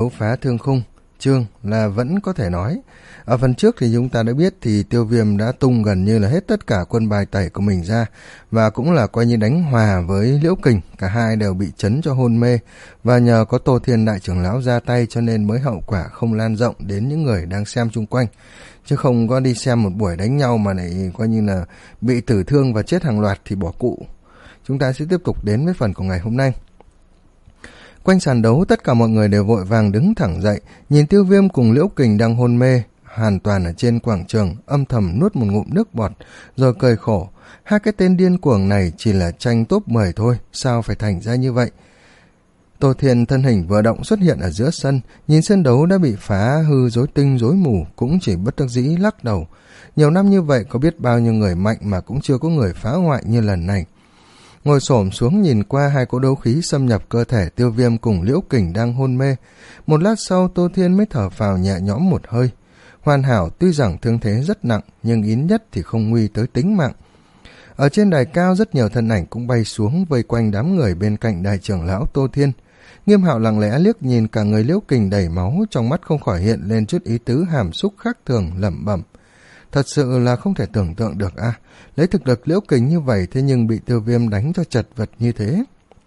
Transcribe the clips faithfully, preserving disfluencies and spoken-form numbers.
đấu phá thương khung. Chương là vẫn có thể nói. Ở phần trước thì chúng ta đã biết thì Tiêu Viêm đã tung gần như là hết tất cả quân bài tẩy của mình ra, và cũng là coi như đánh hòa với Liễu Kình, cả hai đều bị chấn cho hôn mê, và nhờ có Tô Thiên đại trưởng lão ra tay cho nên mới hậu quả không lan rộng đến những người đang xem chung quanh, chứ không có đi xem một buổi đánh nhau mà lại coi như là bị tử thương và chết hàng loạt thì bỏ cụ. Chúng ta sẽ tiếp tục đến với phần của ngày hôm nay. Quanh sàn đấu, tất cả mọi người đều vội vàng đứng thẳng dậy, nhìn Tiêu Viêm cùng Liễu Kình đang hôn mê hoàn toàn ở trên quảng trường, âm thầm nuốt một ngụm nước bọt, rồi cười khổ. Hai cái tên điên cuồng này chỉ là tranh top mười thôi, sao phải thành ra như vậy? Tô Thiên thân hình vừa động xuất hiện ở giữa sân, nhìn sân đấu đã bị phá hư rối tinh rối mù, cũng chỉ bất đắc dĩ lắc đầu. Nhiều năm như vậy có biết bao nhiêu người mạnh mà cũng chưa có người phá hoại như lần này. Ngồi xổm xuống nhìn qua hai cỗ đấu khí xâm nhập cơ thể Tiêu Viêm cùng Liễu Kình đang hôn mê. Một lát sau Tô Thiên mới thở phào nhẹ nhõm một hơi. Hoàn hảo tuy rằng thương thế rất nặng, nhưng ít nhất thì không nguy tới tính mạng. Ở trên đài cao rất nhiều thân ảnh cũng bay xuống vây quanh đám người bên cạnh đại trưởng lão Tô Thiên. Nghiêm Hạo lặng lẽ liếc nhìn cả người Liễu Kình đầy máu, trong mắt không khỏi hiện lên chút ý tứ hàm xúc khác thường, lẩm bẩm. Thật sự là không thể tưởng tượng được a, à, lấy thực lực Liễu Kình như vậy thế nhưng bị Tiêu Viêm đánh cho chật vật như thế.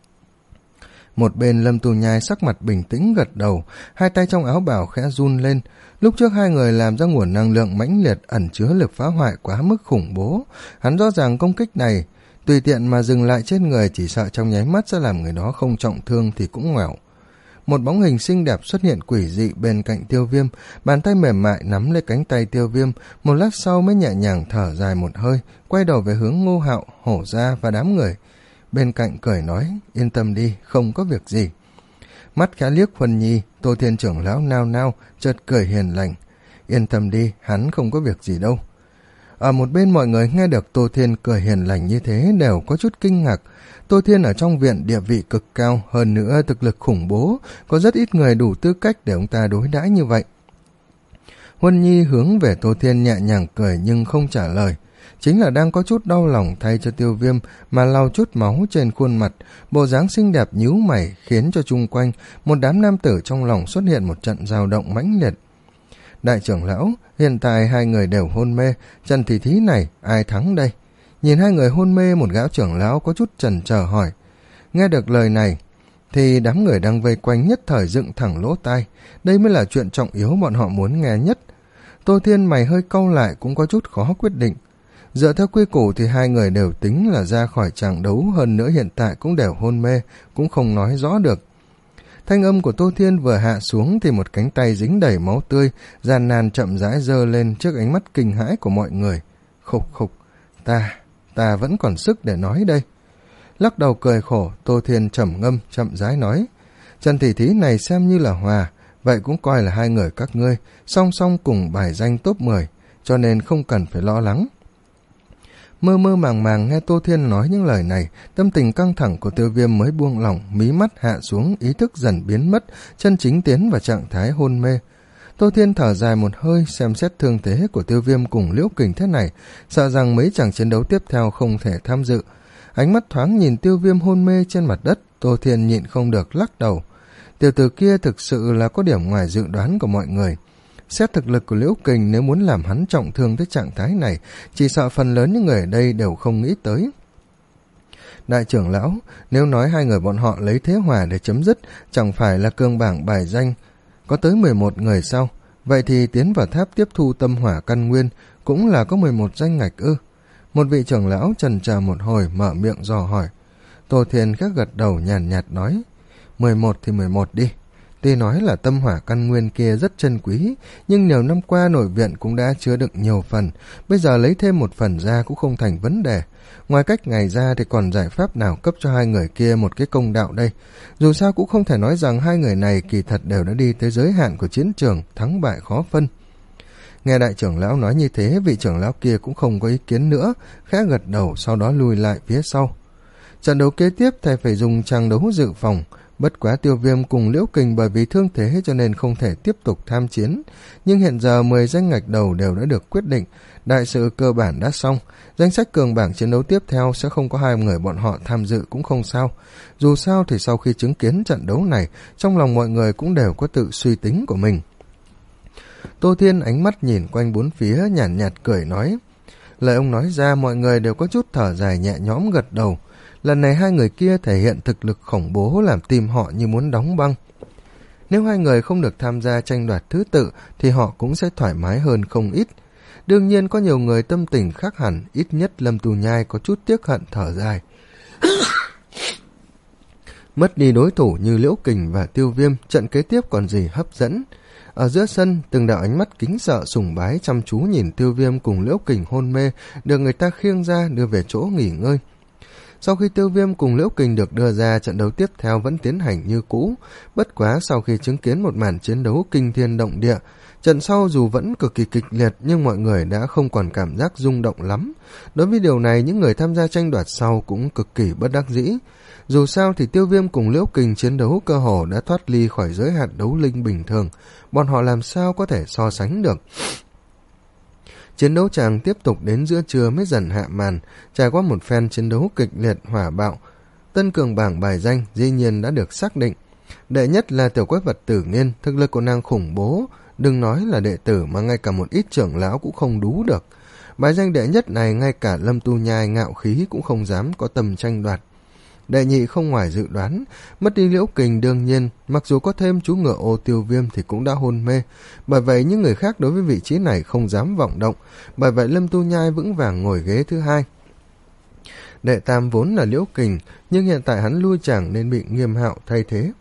Một bên Lâm Tu Nhai sắc mặt bình tĩnh gật đầu, hai tay trong áo bào khẽ run lên. Lúc trước hai người làm ra nguồn năng lượng mãnh liệt ẩn chứa lực phá hoại quá mức khủng bố. Hắn rõ ràng công kích này, tùy tiện mà dừng lại trên người chỉ sợ trong nháy mắt sẽ làm người đó không trọng thương thì cũng ngoẻo. Một bóng hình xinh đẹp xuất hiện quỷ dị bên cạnh Tiêu Viêm, bàn tay mềm mại nắm lấy cánh tay Tiêu Viêm, một lát sau mới nhẹ nhàng thở dài một hơi, quay đầu về hướng Ngô Hạo, Hổ Gia và đám người bên cạnh cười nói, yên tâm đi, không có việc gì. Mắt khẽ liếc Huân Nhi, Tô Thiên trưởng lão nao nao, chợt cười hiền lành, yên tâm đi, hắn không có việc gì đâu. Ở một bên mọi người nghe được Tô Thiên cười hiền lành như thế đều có chút kinh ngạc. Tô Thiên ở trong viện địa vị cực cao, hơn nữa thực lực khủng bố, có rất ít người đủ tư cách để ông ta đối đãi như vậy. Huân Nhi hướng về Tô Thiên nhẹ nhàng cười nhưng không trả lời. Chính là đang có chút đau lòng thay cho Tiêu Viêm mà lau chút máu trên khuôn mặt, bộ dáng xinh đẹp nhíu mày khiến cho chung quanh một đám nam tử trong lòng xuất hiện một trận dao động mãnh liệt. Đại trưởng lão, hiện tại hai người đều hôn mê, trận tỷ thí này ai thắng đây? Nhìn hai người hôn mê, một gã trưởng lão có chút chần chờ hỏi. Nghe được lời này thì đám người đang vây quanh nhất thời dựng thẳng lỗ tai, đây mới là chuyện trọng yếu bọn họ muốn nghe nhất. Tô Thiên mày hơi cau lại, cũng có chút khó quyết định. Dựa theo quy củ thì hai người đều tính là ra khỏi tràng đấu, hơn nữa hiện tại cũng đều hôn mê, cũng không nói rõ được. Thanh âm của Tô Thiên vừa hạ xuống thì một cánh tay dính đầy máu tươi, gian nan chậm rãi giơ lên trước ánh mắt kinh hãi của mọi người. Khục khục, ta, ta vẫn còn sức để nói đây. Lắc đầu cười khổ, Tô Thiên trầm ngâm chậm rãi nói, trận tỷ thí này xem như là hòa, vậy cũng coi là hai người các ngươi song song cùng bài danh top mười, cho nên không cần phải lo lắng. Mơ mơ màng màng nghe Tô Thiên nói những lời này, tâm tình căng thẳng của Tiêu Viêm mới buông lỏng, mí mắt hạ xuống, ý thức dần biến mất, chân chính tiến vào trạng thái hôn mê. Tô Thiên thở dài một hơi, xem xét thương thế của Tiêu Viêm cùng Liễu Kình thế này, sợ rằng mấy chàng chiến đấu tiếp theo không thể tham dự. Ánh mắt thoáng nhìn Tiêu Viêm hôn mê trên mặt đất, Tô Thiên nhịn không được lắc đầu. Tiểu tử kia thực sự là có điểm ngoài dự đoán của mọi người. Xét thực lực của Liễu Kình, nếu muốn làm hắn trọng thương tới trạng thái này, chỉ sợ phần lớn những người ở đây đều không nghĩ tới. Đại trưởng lão, nếu nói hai người bọn họ lấy thế hòa để chấm dứt, chẳng phải là cương bảng bài danh có tới mười một người sao? Vậy thì tiến vào tháp tiếp thu tâm hỏa căn nguyên cũng là có mười một danh ngạch ư? Một vị trưởng lão chần chờ một hồi mở miệng dò hỏi. Tô Thiên các gật đầu nhàn nhạt, nhạt nói, mười một thì mười một đi. Tuy nói là tâm hỏa căn nguyên kia rất chân quý, nhưng nhiều năm qua nội viện cũng đã chứa đựng nhiều phần, bây giờ lấy thêm một phần ra cũng không thành vấn đề. Ngoài cách ngày ra thì còn giải pháp nào cấp cho hai người kia một cái công đạo đây? Dù sao cũng không thể nói rằng hai người này kỳ thật đều đã đi tới giới hạn của chiến trường, thắng bại khó phân. Nghe đại trưởng lão nói như thế, vị trưởng lão kia cũng không có ý kiến nữa, khẽ gật đầu sau đó lùi lại phía sau. Trận đấu kế tiếp thầy phải dùng trang đấu dự phòng, Bất quá Tiêu Viêm cùng Liễu Kình bởi vì thương thế cho nên không thể tiếp tục tham chiến, nhưng hiện giờ mười danh ngạch đầu đều đã được quyết định, đại sự cơ bản đã xong, danh sách cường bảng chiến đấu tiếp theo sẽ không có hai người bọn họ tham dự cũng không sao. Dù sao thì sau khi chứng kiến trận đấu này, trong lòng mọi người cũng đều có tự suy tính của mình. Tô Thiên ánh mắt nhìn quanh bốn phía, nhàn nhạt, nhạt cười nói. Lời ông nói ra mọi người đều có chút thở dài nhẹ nhõm gật đầu. Lần này hai người kia thể hiện thực lực khủng bố làm tim họ như muốn đóng băng. Nếu hai người không được tham gia tranh đoạt thứ tự thì họ cũng sẽ thoải mái hơn không ít. Đương nhiên có nhiều người tâm tình khác hẳn, ít nhất Lâm Tu Nhai có chút tiếc hận thở dài. Mất đi đối thủ như Liễu Kình và Tiêu Viêm, trận kế tiếp còn gì hấp dẫn. Ở giữa sân, từng đạo ánh mắt kính sợ sùng bái chăm chú nhìn Tiêu Viêm cùng Liễu Kình hôn mê, được người ta khiêng ra đưa về chỗ nghỉ ngơi. Sau khi Tiêu Viêm cùng Liễu Kình được đưa ra, trận đấu tiếp theo vẫn tiến hành như cũ. Bất quá sau khi chứng kiến một màn chiến đấu kinh thiên động địa, trận sau dù vẫn cực kỳ kịch liệt nhưng mọi người đã không còn cảm giác rung động lắm. Đối với điều này, những người tham gia tranh đoạt sau cũng cực kỳ bất đắc dĩ. Dù sao thì Tiêu Viêm cùng Liễu Kình chiến đấu cơ hồ đã thoát ly khỏi giới hạn đấu linh bình thường, bọn họ làm sao có thể so sánh được. Chiến đấu chàng tiếp tục đến giữa trưa mới dần hạ màn, trải qua một phen chiến đấu kịch liệt hỏa bạo. Tân cường bảng bài danh dĩ nhiên đã được xác định. Đệ nhất là Tiểu Quái Vật Tử Nghiên, thực lực của nàng khủng bố, đừng nói là đệ tử mà ngay cả một ít trưởng lão cũng không đú được. Bài danh đệ nhất này ngay cả Lâm Tu Nhai ngạo khí cũng không dám có tầm tranh đoạt. Đệ nhị không ngoài dự đoán, mất đi Liễu Kình đương nhiên, mặc dù có thêm chú ngựa ô Tiêu Viêm thì cũng đã hôn mê, bởi vậy những người khác đối với vị trí này không dám vọng động, bởi vậy Lâm Tu Nhai vững vàng ngồi ghế thứ hai. Đệ tam vốn là Liễu Kình, nhưng hiện tại hắn lui chẳng nên bị Nghiêm Hạo thay thế.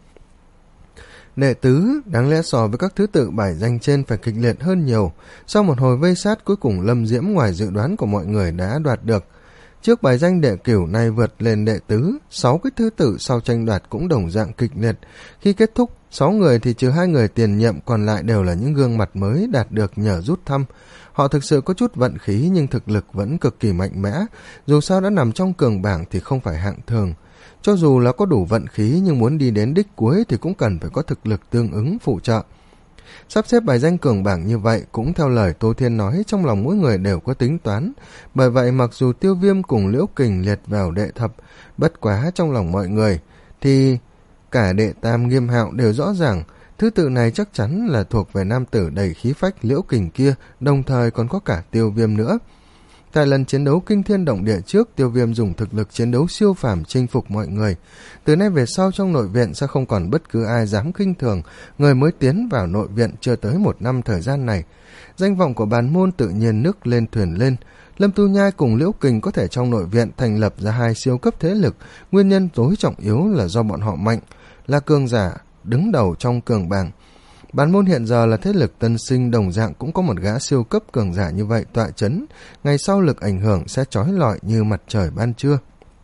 Đệ tứ, đáng lẽ so với các thứ tự bài danh trên phải kịch liệt hơn nhiều, sau một hồi vây sát cuối cùng Lâm Diễm ngoài dự đoán của mọi người đã đoạt được. Trước bài danh đệ cửu này vượt lên đệ tứ, sáu cái thứ tự sau tranh đoạt cũng đồng dạng kịch liệt. Khi kết thúc, sáu người thì trừ hai người tiền nhiệm còn lại đều là những gương mặt mới đạt được nhờ rút thăm. Họ thực sự có chút vận khí nhưng thực lực vẫn cực kỳ mạnh mẽ, dù sao đã nằm trong cường bảng thì không phải hạng thường. Cho dù là có đủ vận khí nhưng muốn đi đến đích cuối thì cũng cần phải có thực lực tương ứng phụ trợ. Sắp xếp bài danh cường bảng như vậy cũng theo lời Tô Thiên nói, trong lòng mỗi người đều có tính toán. Bởi vậy mặc dù Tiêu Viêm cùng Liễu Kình liệt vào đệ thập, bất quá trong lòng mọi người thì cả đệ tam Nghiêm Hạo đều rõ ràng thứ tự này chắc chắn là thuộc về nam tử đầy khí phách Liễu Kình kia, đồng thời còn có cả Tiêu Viêm nữa. Tại lần chiến đấu kinh thiên động địa trước, Tiêu Viêm dùng thực lực chiến đấu siêu phàm chinh phục mọi người. Từ nay về sau trong nội viện sẽ không còn bất cứ ai dám khinh thường người mới tiến vào nội viện chưa tới một năm thời gian này. Danh vọng của bàn môn tự nhiên nước lên thuyền lên. Lâm Tu Nhai cùng Liễu Kình có thể trong nội viện thành lập ra hai siêu cấp thế lực, nguyên nhân tối trọng yếu là do bọn họ mạnh, là cường giả đứng đầu trong cường bảng. Bán môn hiện giờ là thế lực tân sinh, đồng dạng cũng có một gã siêu cấp cường giả như vậy tọa chấn, ngày sau lực ảnh hưởng sẽ chói lọi như mặt trời ban trưa.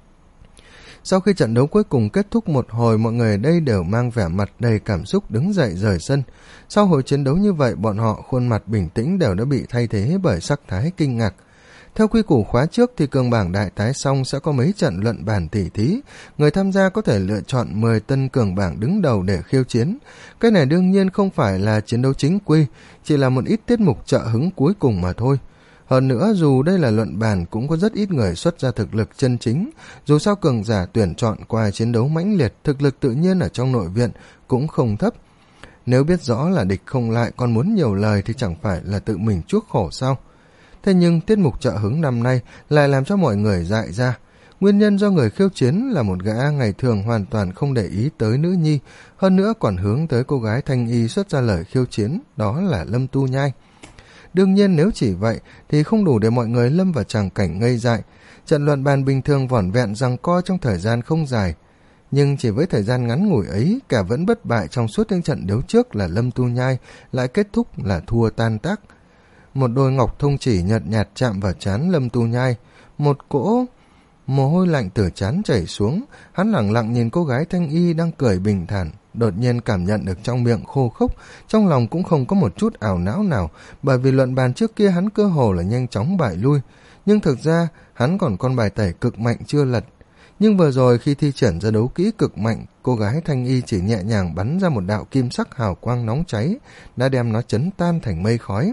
Sau khi trận đấu cuối cùng kết thúc một hồi, mọi người ở đây đều mang vẻ mặt đầy cảm xúc đứng dậy rời sân. Sau hồi chiến đấu như vậy, bọn họ khuôn mặt bình tĩnh đều đã bị thay thế bởi sắc thái kinh ngạc. Theo quy củ khóa trước thì cường bảng đại tái xong sẽ có mấy trận luận bàn tỉ thí, người tham gia có thể lựa chọn mười tân cường bảng đứng đầu để khiêu chiến. Cái này đương nhiên không phải là chiến đấu chính quy, chỉ là một ít tiết mục trợ hứng cuối cùng mà thôi. Hơn nữa, dù đây là luận bàn cũng có rất ít người xuất ra thực lực chân chính, dù sao cường giả tuyển chọn qua chiến đấu mãnh liệt, thực lực tự nhiên ở trong nội viện cũng không thấp. Nếu biết rõ là địch không lại còn muốn nhiều lời thì chẳng phải là tự mình chuốc khổ sao? Thế nhưng tiết mục trợ hứng năm nay lại làm cho mọi người dại ra. Nguyên nhân do người khiêu chiến là một gã ngày thường hoàn toàn không để ý tới nữ nhi, hơn nữa còn hướng tới cô gái thanh y xuất ra lời khiêu chiến, đó là Lâm Tu Nhai. Đương nhiên nếu chỉ vậy thì không đủ để mọi người lâm vào tràng cảnh ngây dại. Trận luận bàn bình thường vỏn vẹn giằng co trong thời gian không dài, nhưng chỉ với thời gian ngắn ngủi ấy, cả vẫn bất bại trong suốt những trận đấu trước là Lâm Tu Nhai lại kết thúc là thua tan tác. Một đôi ngọc thông chỉ nhợt nhạt chạm vào trán Lâm Tu Nhai, một cỗ mồ hôi lạnh từ trán chảy xuống. Hắn lẳng lặng nhìn cô gái thanh y đang cười bình thản, đột nhiên cảm nhận được trong miệng khô khốc, trong lòng cũng không có một chút ảo não nào, bởi vì luận bàn trước kia hắn cơ hồ là nhanh chóng bại lui, nhưng thực ra hắn còn con bài tẩy cực mạnh chưa lật. Nhưng vừa rồi khi thi triển ra đấu kỹ cực mạnh, cô gái thanh y chỉ nhẹ nhàng bắn ra một đạo kim sắc hào quang nóng cháy, đã đem nó chấn tan thành mây khói.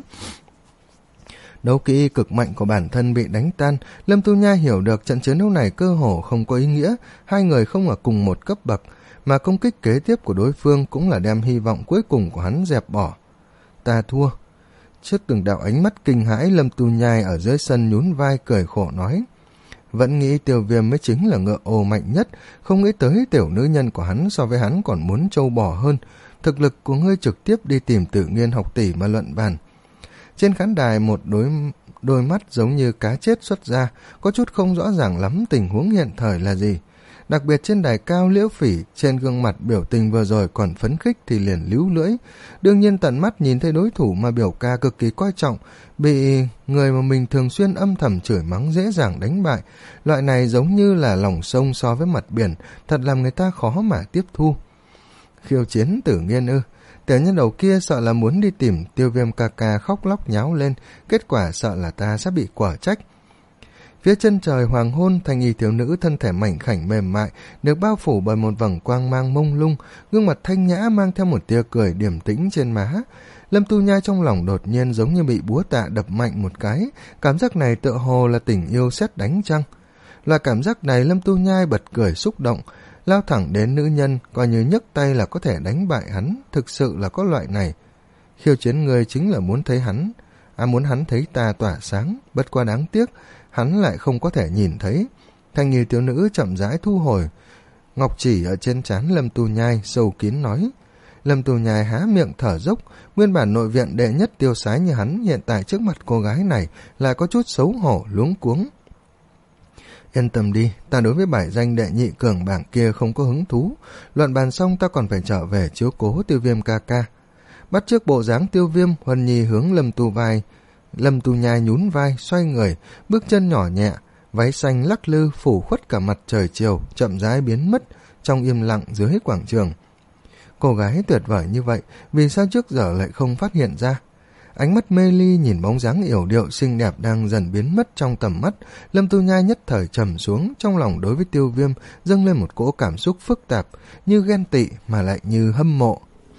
Đấu kỹ cực mạnh của bản thân bị đánh tan, Lâm Tu Nha hiểu được trận chiến đấu này cơ hồ không có ý nghĩa, hai người không ở cùng một cấp bậc, mà công kích kế tiếp của đối phương cũng là đem hy vọng cuối cùng của hắn dẹp bỏ. Ta thua. Trước từng đạo ánh mắt kinh hãi, Lâm Tu Nhai ở dưới sân nhún vai cười khổ nói. Vẫn nghĩ Tiêu Viêm mới chính là ngựa ồ mạnh nhất, không nghĩ tới tiểu nữ nhân của hắn so với hắn còn muốn trâu bò hơn. Thực lực của ngươi trực tiếp đi tìm Tử Nghiên học tỷ mà luận bàn. Trên khán đài một đôi, đôi mắt giống như cá chết xuất ra, có chút không rõ ràng lắm tình huống hiện thời là gì. Đặc biệt trên đài cao, Liễu Phỉ trên gương mặt biểu tình vừa rồi còn phấn khích thì liền líu lưỡi. Đương nhiên tận mắt nhìn thấy đối thủ mà biểu ca cực kỳ coi trọng, bị người mà mình thường xuyên âm thầm chửi mắng dễ dàng đánh bại. Loại này giống như là lòng sông so với mặt biển, thật làm người ta khó mà tiếp thu. Khiêu chiến Tử Nghiên ư? Tiểu nhân đầu kia sợ là muốn đi tìm Tiêu Viêm ca ca khóc lóc nháo lên, kết quả sợ là ta sẽ bị quả trách. Phía chân trời hoàng hôn, thanh y thiếu nữ thân thể mảnh khảnh mềm mại, được bao phủ bởi một vầng quang mang mông lung, gương mặt thanh nhã mang theo một tia cười điềm tĩnh trên má. Lâm Tu Nha trong lòng đột nhiên giống như bị búa tạ đập mạnh một cái, cảm giác này tựa hồ là tình yêu sét đánh chăng. Là cảm giác này Lâm Tu Nhai bật cười xúc động, lao thẳng đến nữ nhân, coi như nhấc tay là có thể đánh bại hắn, thực sự là có loại này. Khiêu chiến người chính là muốn thấy hắn, à muốn hắn thấy ta tỏa sáng, bất quá đáng tiếc, hắn lại không có thể nhìn thấy. Thanh niên thiếu nữ chậm rãi thu hồi ngọc chỉ ở trên trán Lâm Tu Nhai, sâu kín nói. Lâm Tu Nhai há miệng thở dốc, nguyên bản nội viện đệ nhất tiêu sái như hắn hiện tại trước mặt cô gái này lại có chút xấu hổ luống cuống. Yên tâm đi, ta đối với bài danh đệ nhị cường bảng kia không có hứng thú, luận bàn xong ta còn phải trở về chiếu cố Tiêu Viêm ca ca. Bắt trước bộ dáng Tiêu Viêm, Huân Nhi hướng Lâm Tu vai, Lâm Tu Nhai nhún vai, xoay người, bước chân nhỏ nhẹ, váy xanh lắc lư phủ khuất cả mặt trời chiều, chậm rãi biến mất trong im lặng dưới quảng trường. Cô gái tuyệt vời như vậy, vì sao trước giờ lại không phát hiện ra? Ánh mắt mê ly nhìn bóng dáng yểu điệu xinh đẹp đang dần biến mất trong tầm mắt, Lâm Tu Nhai nhất thời trầm xuống, trong lòng đối với Tiêu Viêm dâng lên một cỗ cảm xúc phức tạp, như ghen tị mà lại như hâm mộ.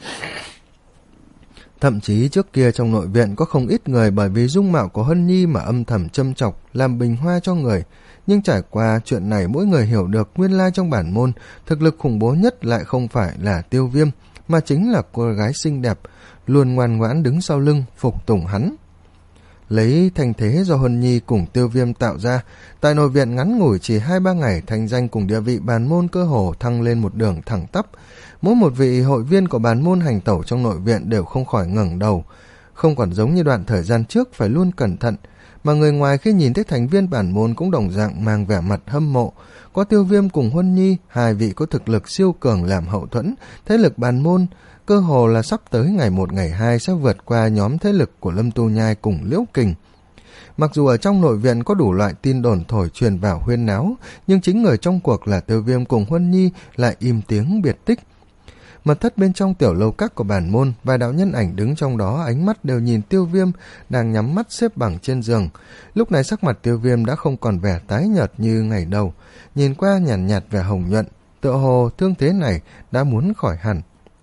Thậm chí trước kia trong nội viện có không ít người bởi vì dung mạo của Hân Nhi mà âm thầm châm chọc, làm bình hoa cho người. Nhưng trải qua chuyện này mỗi người hiểu được nguyên lai trong bản môn, thực lực khủng bố nhất lại không phải là Tiêu Viêm, mà chính là cô gái xinh đẹp, luôn ngoan ngoãn đứng sau lưng, phục tùng hắn. Lấy thành thế do Hân Nhi cùng Tiêu Viêm tạo ra, tại nội viện ngắn ngủi chỉ hai ba ngày, thành danh cùng địa vị bản môn cơ hồ thăng lên một đường thẳng tắp. Mỗi một vị hội viên của bản môn hành tẩu trong nội viện đều không khỏi ngẩng đầu, không còn giống như đoạn thời gian trước phải luôn cẩn thận, mà người ngoài khi nhìn thấy thành viên bản môn cũng đồng dạng mang vẻ mặt hâm mộ. Có Tiêu Viêm cùng Huân Nhi, hai vị có thực lực siêu cường làm hậu thuẫn, thế lực bản môn cơ hồ là sắp tới ngày một ngày hai sẽ vượt qua nhóm thế lực của Lâm Tu Nhai cùng Liễu Kình. Mặc dù ở trong nội viện có đủ loại tin đồn thổi truyền vào huyên náo, nhưng chính người trong cuộc là Tiêu Viêm cùng Huân Nhi lại im tiếng biệt tích. Mật thất bên trong tiểu lâu các của bản môn, vài đạo nhân ảnh đứng trong đó ánh mắt đều nhìn Tiêu Viêm đang nhắm mắt xếp bằng trên giường. Lúc này sắc mặt Tiêu Viêm đã không còn vẻ tái nhợt như ngày đầu, nhìn qua nhàn nhạt, nhạt vẻ hồng nhuận, tựa hồ thương thế này đã muốn khỏi hẳn.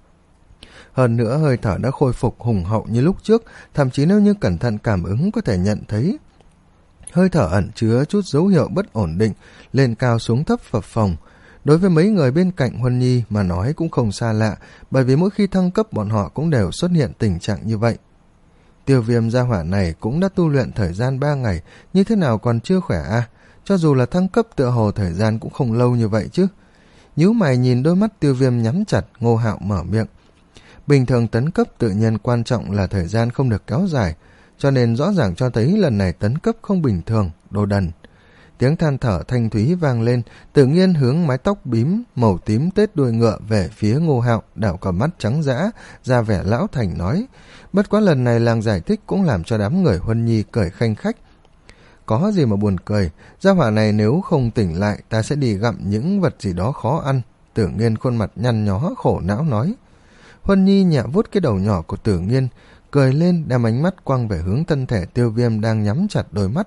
Hơn nữa hơi thở đã khôi phục hùng hậu như lúc trước, thậm chí nếu như cẩn thận cảm ứng có thể nhận thấy hơi thở ẩn chứa chút dấu hiệu bất ổn định, lên cao xuống thấp phập phồng. Đối với mấy người bên cạnh Huân Nhi mà nói cũng không xa lạ, bởi vì mỗi khi thăng cấp bọn họ cũng đều xuất hiện tình trạng như vậy. Tiêu Viêm gia hỏa này cũng đã tu luyện thời gian ba ngày, như thế nào còn chưa khỏe à? Cho dù là thăng cấp tựa hồ thời gian cũng không lâu như vậy chứ. Nhíu mày nhìn đôi mắt Tiêu Viêm nhắm chặt, Ngô Hạo mở miệng. Bình thường tấn cấp tự nhiên quan trọng là thời gian không được kéo dài, cho nên rõ ràng cho thấy lần này tấn cấp không bình thường, đồ đần. Tiếng than thở thanh thúy vang lên, Tự Nhiên hướng mái tóc bím màu tím tết đuôi ngựa về phía Ngô Hạo, đảo cả mắt trắng dã, ra vẻ lão thành nói. Bất quá lần này làng giải thích cũng làm cho đám người Huân Nhi cười khanh khách. Có gì mà buồn cười, gia hỏa này nếu không tỉnh lại ta sẽ đi gặm những vật gì đó khó ăn. Tử Nghiên khuôn mặt nhăn nhó khổ não nói. Huân Nhi nhẹ vuốt cái đầu nhỏ của Tử Nghiên, cười lên đem ánh mắt quăng về hướng thân thể Tiêu Viêm đang nhắm chặt đôi mắt.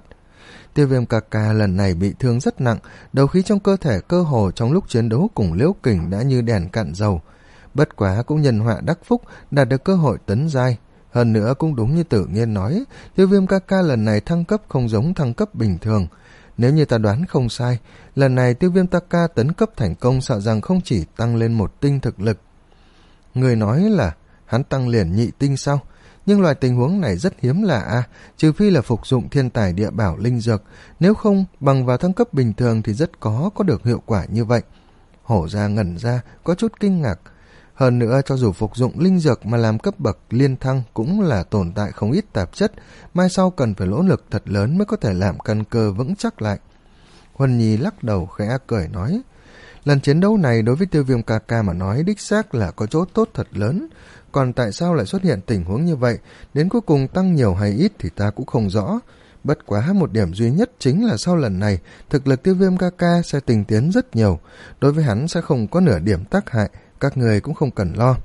Tiêu Viêm ca ca lần này bị thương rất nặng, đấu khí trong cơ thể cơ hồ trong lúc chiến đấu cùng Liễu Kình đã như đèn cạn dầu. Bất quá cũng nhân họa đắc phúc, đạt được cơ hội tấn giai. Hơn nữa cũng đúng như Tử Nghiên nói, Tiêu Viêm ca ca lần này thăng cấp không giống thăng cấp bình thường. Nếu như ta đoán không sai, lần này Tiêu Viêm ca ca tấn cấp thành công sợ rằng không chỉ tăng lên một tinh thực lực. Người nói là hắn tăng liền nhị tinh sao? Nhưng loại tình huống này rất hiếm lạ à, trừ phi là phục dụng thiên tài địa bảo linh dược, nếu không bằng vào thăng cấp bình thường thì rất khó có được hiệu quả như vậy. Hổ ra ngẩn ra, có chút kinh ngạc. Hơn nữa cho dù phục dụng linh dược mà làm cấp bậc liên thăng cũng là tồn tại không ít tạp chất, mai sau cần phải nỗ lực thật lớn mới có thể làm căn cơ vững chắc lại. Huân Nhi lắc đầu khẽ cười nói, lần chiến đấu này đối với Tiêu Viêm ca ca mà nói đích xác là có chỗ tốt thật lớn, còn tại sao lại xuất hiện tình huống như vậy, đến cuối cùng tăng nhiều hay ít thì ta cũng không rõ. Bất quá một điểm duy nhất chính là sau lần này, thực lực Tiêu Viêm ca ca sẽ tinh tiến rất nhiều, đối với hắn sẽ không có nửa điểm tác hại, các người cũng không cần lo.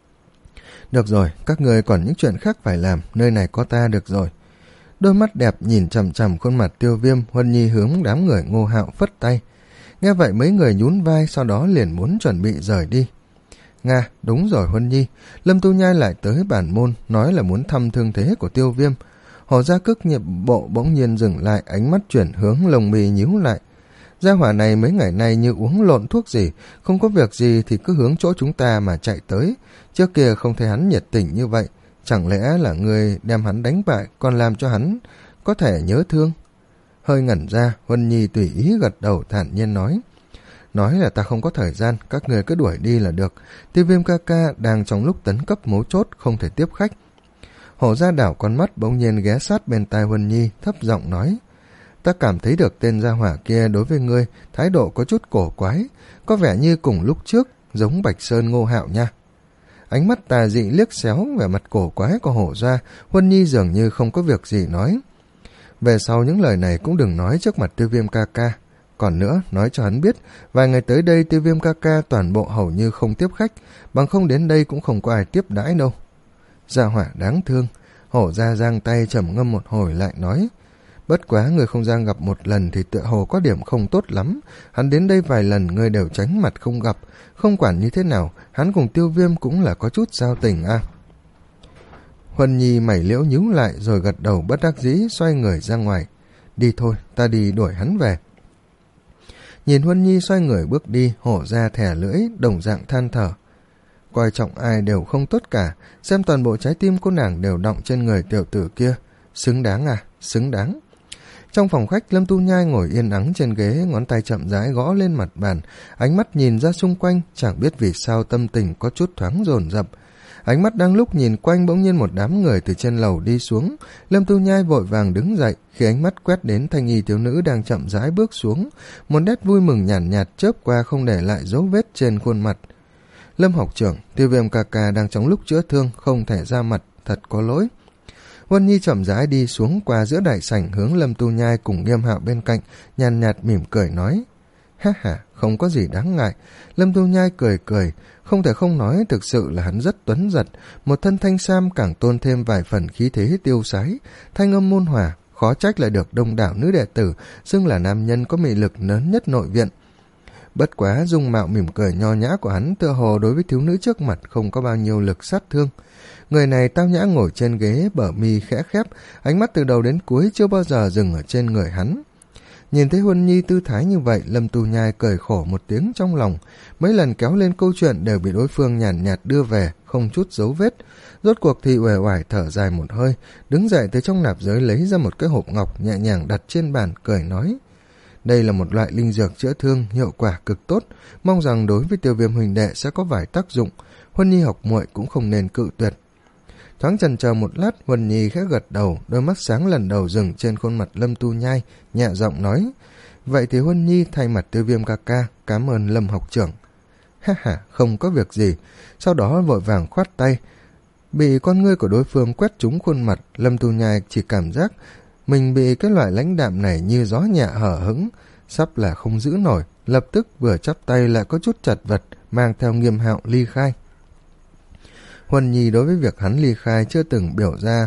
Được rồi, các người còn những chuyện khác phải làm, nơi này có ta được rồi. Đôi mắt đẹp nhìn chằm chằm khuôn mặt Tiêu Viêm, Huân Nhi hướng đám người Ngô Hạo phất tay. Nghe vậy mấy người nhún vai, sau đó liền muốn chuẩn bị rời đi. Nga, đúng rồi Huân Nhi, Lâm Tu Nhai lại tới bản môn, nói là muốn thăm thương thế của Tiêu Viêm. Hồ Gia Cức nhiệm bộ bỗng nhiên dừng lại, ánh mắt chuyển hướng, lồng mì nhíu lại. Gia hỏa này mấy ngày nay như uống lộn thuốc gì, không có việc gì thì cứ hướng chỗ chúng ta mà chạy tới. Trước kia không thấy hắn nhiệt tình như vậy, chẳng lẽ là người đem hắn đánh bại còn làm cho hắn có thể nhớ thương? Hơi ngẩn ra, Huân Nhi tùy ý gật đầu thản nhiên nói. Nói là ta không có thời gian, các người cứ đuổi đi là được. Tiêu Viêm ca ca đang trong lúc tấn cấp mấu chốt, không thể tiếp khách. Hổ Gia đảo con mắt bỗng nhiên ghé sát bên tai Huân Nhi, thấp giọng nói. Ta cảm thấy được tên gia hỏa kia đối với ngươi, thái độ có chút cổ quái, có vẻ như cùng lúc trước, giống Bạch Sơn Ngô Hạo nha. Ánh mắt tà dị liếc xéo vẻ mặt cổ quái của Hổ Gia, Huân Nhi dường như không có việc gì nói. Về sau những lời này cũng đừng nói trước mặt Tiêu Viêm ca ca. Còn nữa, nói cho hắn biết, vài ngày tới đây Tiêu Viêm ca ca toàn bộ hầu như không tiếp khách, bằng không đến đây cũng không có ai tiếp đãi đâu. Gia hỏa đáng thương, Hổ Gia giang tay trầm ngâm một hồi lại nói. Bất quá người không Giang gặp một lần thì tựa hồ có điểm không tốt lắm, hắn đến đây vài lần người đều tránh mặt không gặp, không quản như thế nào, hắn cùng Tiêu Viêm cũng là có chút giao tình à. Huân Nhi mày liễu nhíu lại rồi gật đầu bất đắc dĩ xoay người ra ngoài. Đi thôi, ta đi đuổi hắn về. Nhìn Huân Nhi xoay người bước đi, Hổ Ra thẻ lưỡi, đồng dạng than thở. Coi trọng ai đều không tốt cả, xem toàn bộ trái tim của nàng đều đọng trên người tiểu tử kia. Xứng đáng à, xứng đáng. Trong phòng khách, Lâm Tu Nhai ngồi yên ắng trên ghế, ngón tay chậm rãi gõ lên mặt bàn, ánh mắt nhìn ra xung quanh, chẳng biết vì sao tâm tình có chút thoáng dồn dập. Ánh mắt đang lúc nhìn quanh bỗng nhiên một đám người từ trên lầu đi xuống, Lâm Tu Nhai vội vàng đứng dậy, khi ánh mắt quét đến thanh y thiếu nữ đang chậm rãi bước xuống, một nét vui mừng nhàn nhạt, nhạt chớp qua không để lại dấu vết trên khuôn mặt. Lâm học trưởng, Tiêu Viêm ca ca đang trong lúc chữa thương, không thể ra mặt, thật có lỗi. Huân Nhi chậm rãi đi xuống qua giữa đại sảnh hướng Lâm Tu Nhai cùng Nghiêm Hạo bên cạnh, nhàn nhạt mỉm cười nói. Ha ha, không có gì đáng ngại. Lâm Tu Nhai cười cười, không thể không nói thực sự là hắn rất tuấn giật, một thân thanh sam càng tôn thêm vài phần khí thế tiêu sái, thanh âm môn hòa, khó trách lại được đông đảo nữ đệ tử xưng là nam nhân có mị lực lớn nhất nội viện. Bất quá dung mạo mỉm cười nho nhã của hắn tựa hồ đối với thiếu nữ trước mặt không có bao nhiêu lực sát thương. Người này tao nhã ngồi trên ghế, bờ mi khẽ khép, ánh mắt từ đầu đến cuối chưa bao giờ dừng ở trên người hắn. Nhìn thấy Huân Nhi tư thái như vậy, Lâm Tu Nhai cười khổ một tiếng trong lòng, mấy lần kéo lên câu chuyện đều bị đối phương nhàn nhạt, nhạt đưa về, không chút dấu vết. Rốt cuộc thì uể oải thở dài một hơi, đứng dậy từ trong nạp giới lấy ra một cái hộp ngọc nhẹ nhàng đặt trên bàn, cười nói. Đây là một loại linh dược chữa thương, hiệu quả cực tốt, mong rằng đối với Tiêu Viêm huynh đệ sẽ có vài tác dụng, Huân Nhi học muội cũng không nên cự tuyệt. Thoáng chần chờ một lát, Huân Nhi khẽ gật đầu, đôi mắt sáng lần đầu dừng trên khuôn mặt Lâm Tu Nhai, nhẹ giọng nói. Vậy thì Huân Nhi thay mặt Tiêu Viêm ca ca, cảm ơn Lâm học trưởng. Ha ha, không có việc gì. Sau đó vội vàng khoát tay. Bị con ngươi của đối phương quét trúng khuôn mặt, Lâm Tu Nhai chỉ cảm giác mình bị cái loại lãnh đạm này như gió nhẹ hở hững, sắp là không giữ nổi, lập tức vừa chắp tay lại có chút chật vật, mang theo Nghiêm Hạo ly khai. Huân Nhi đối với việc hắn ly khai chưa từng biểu ra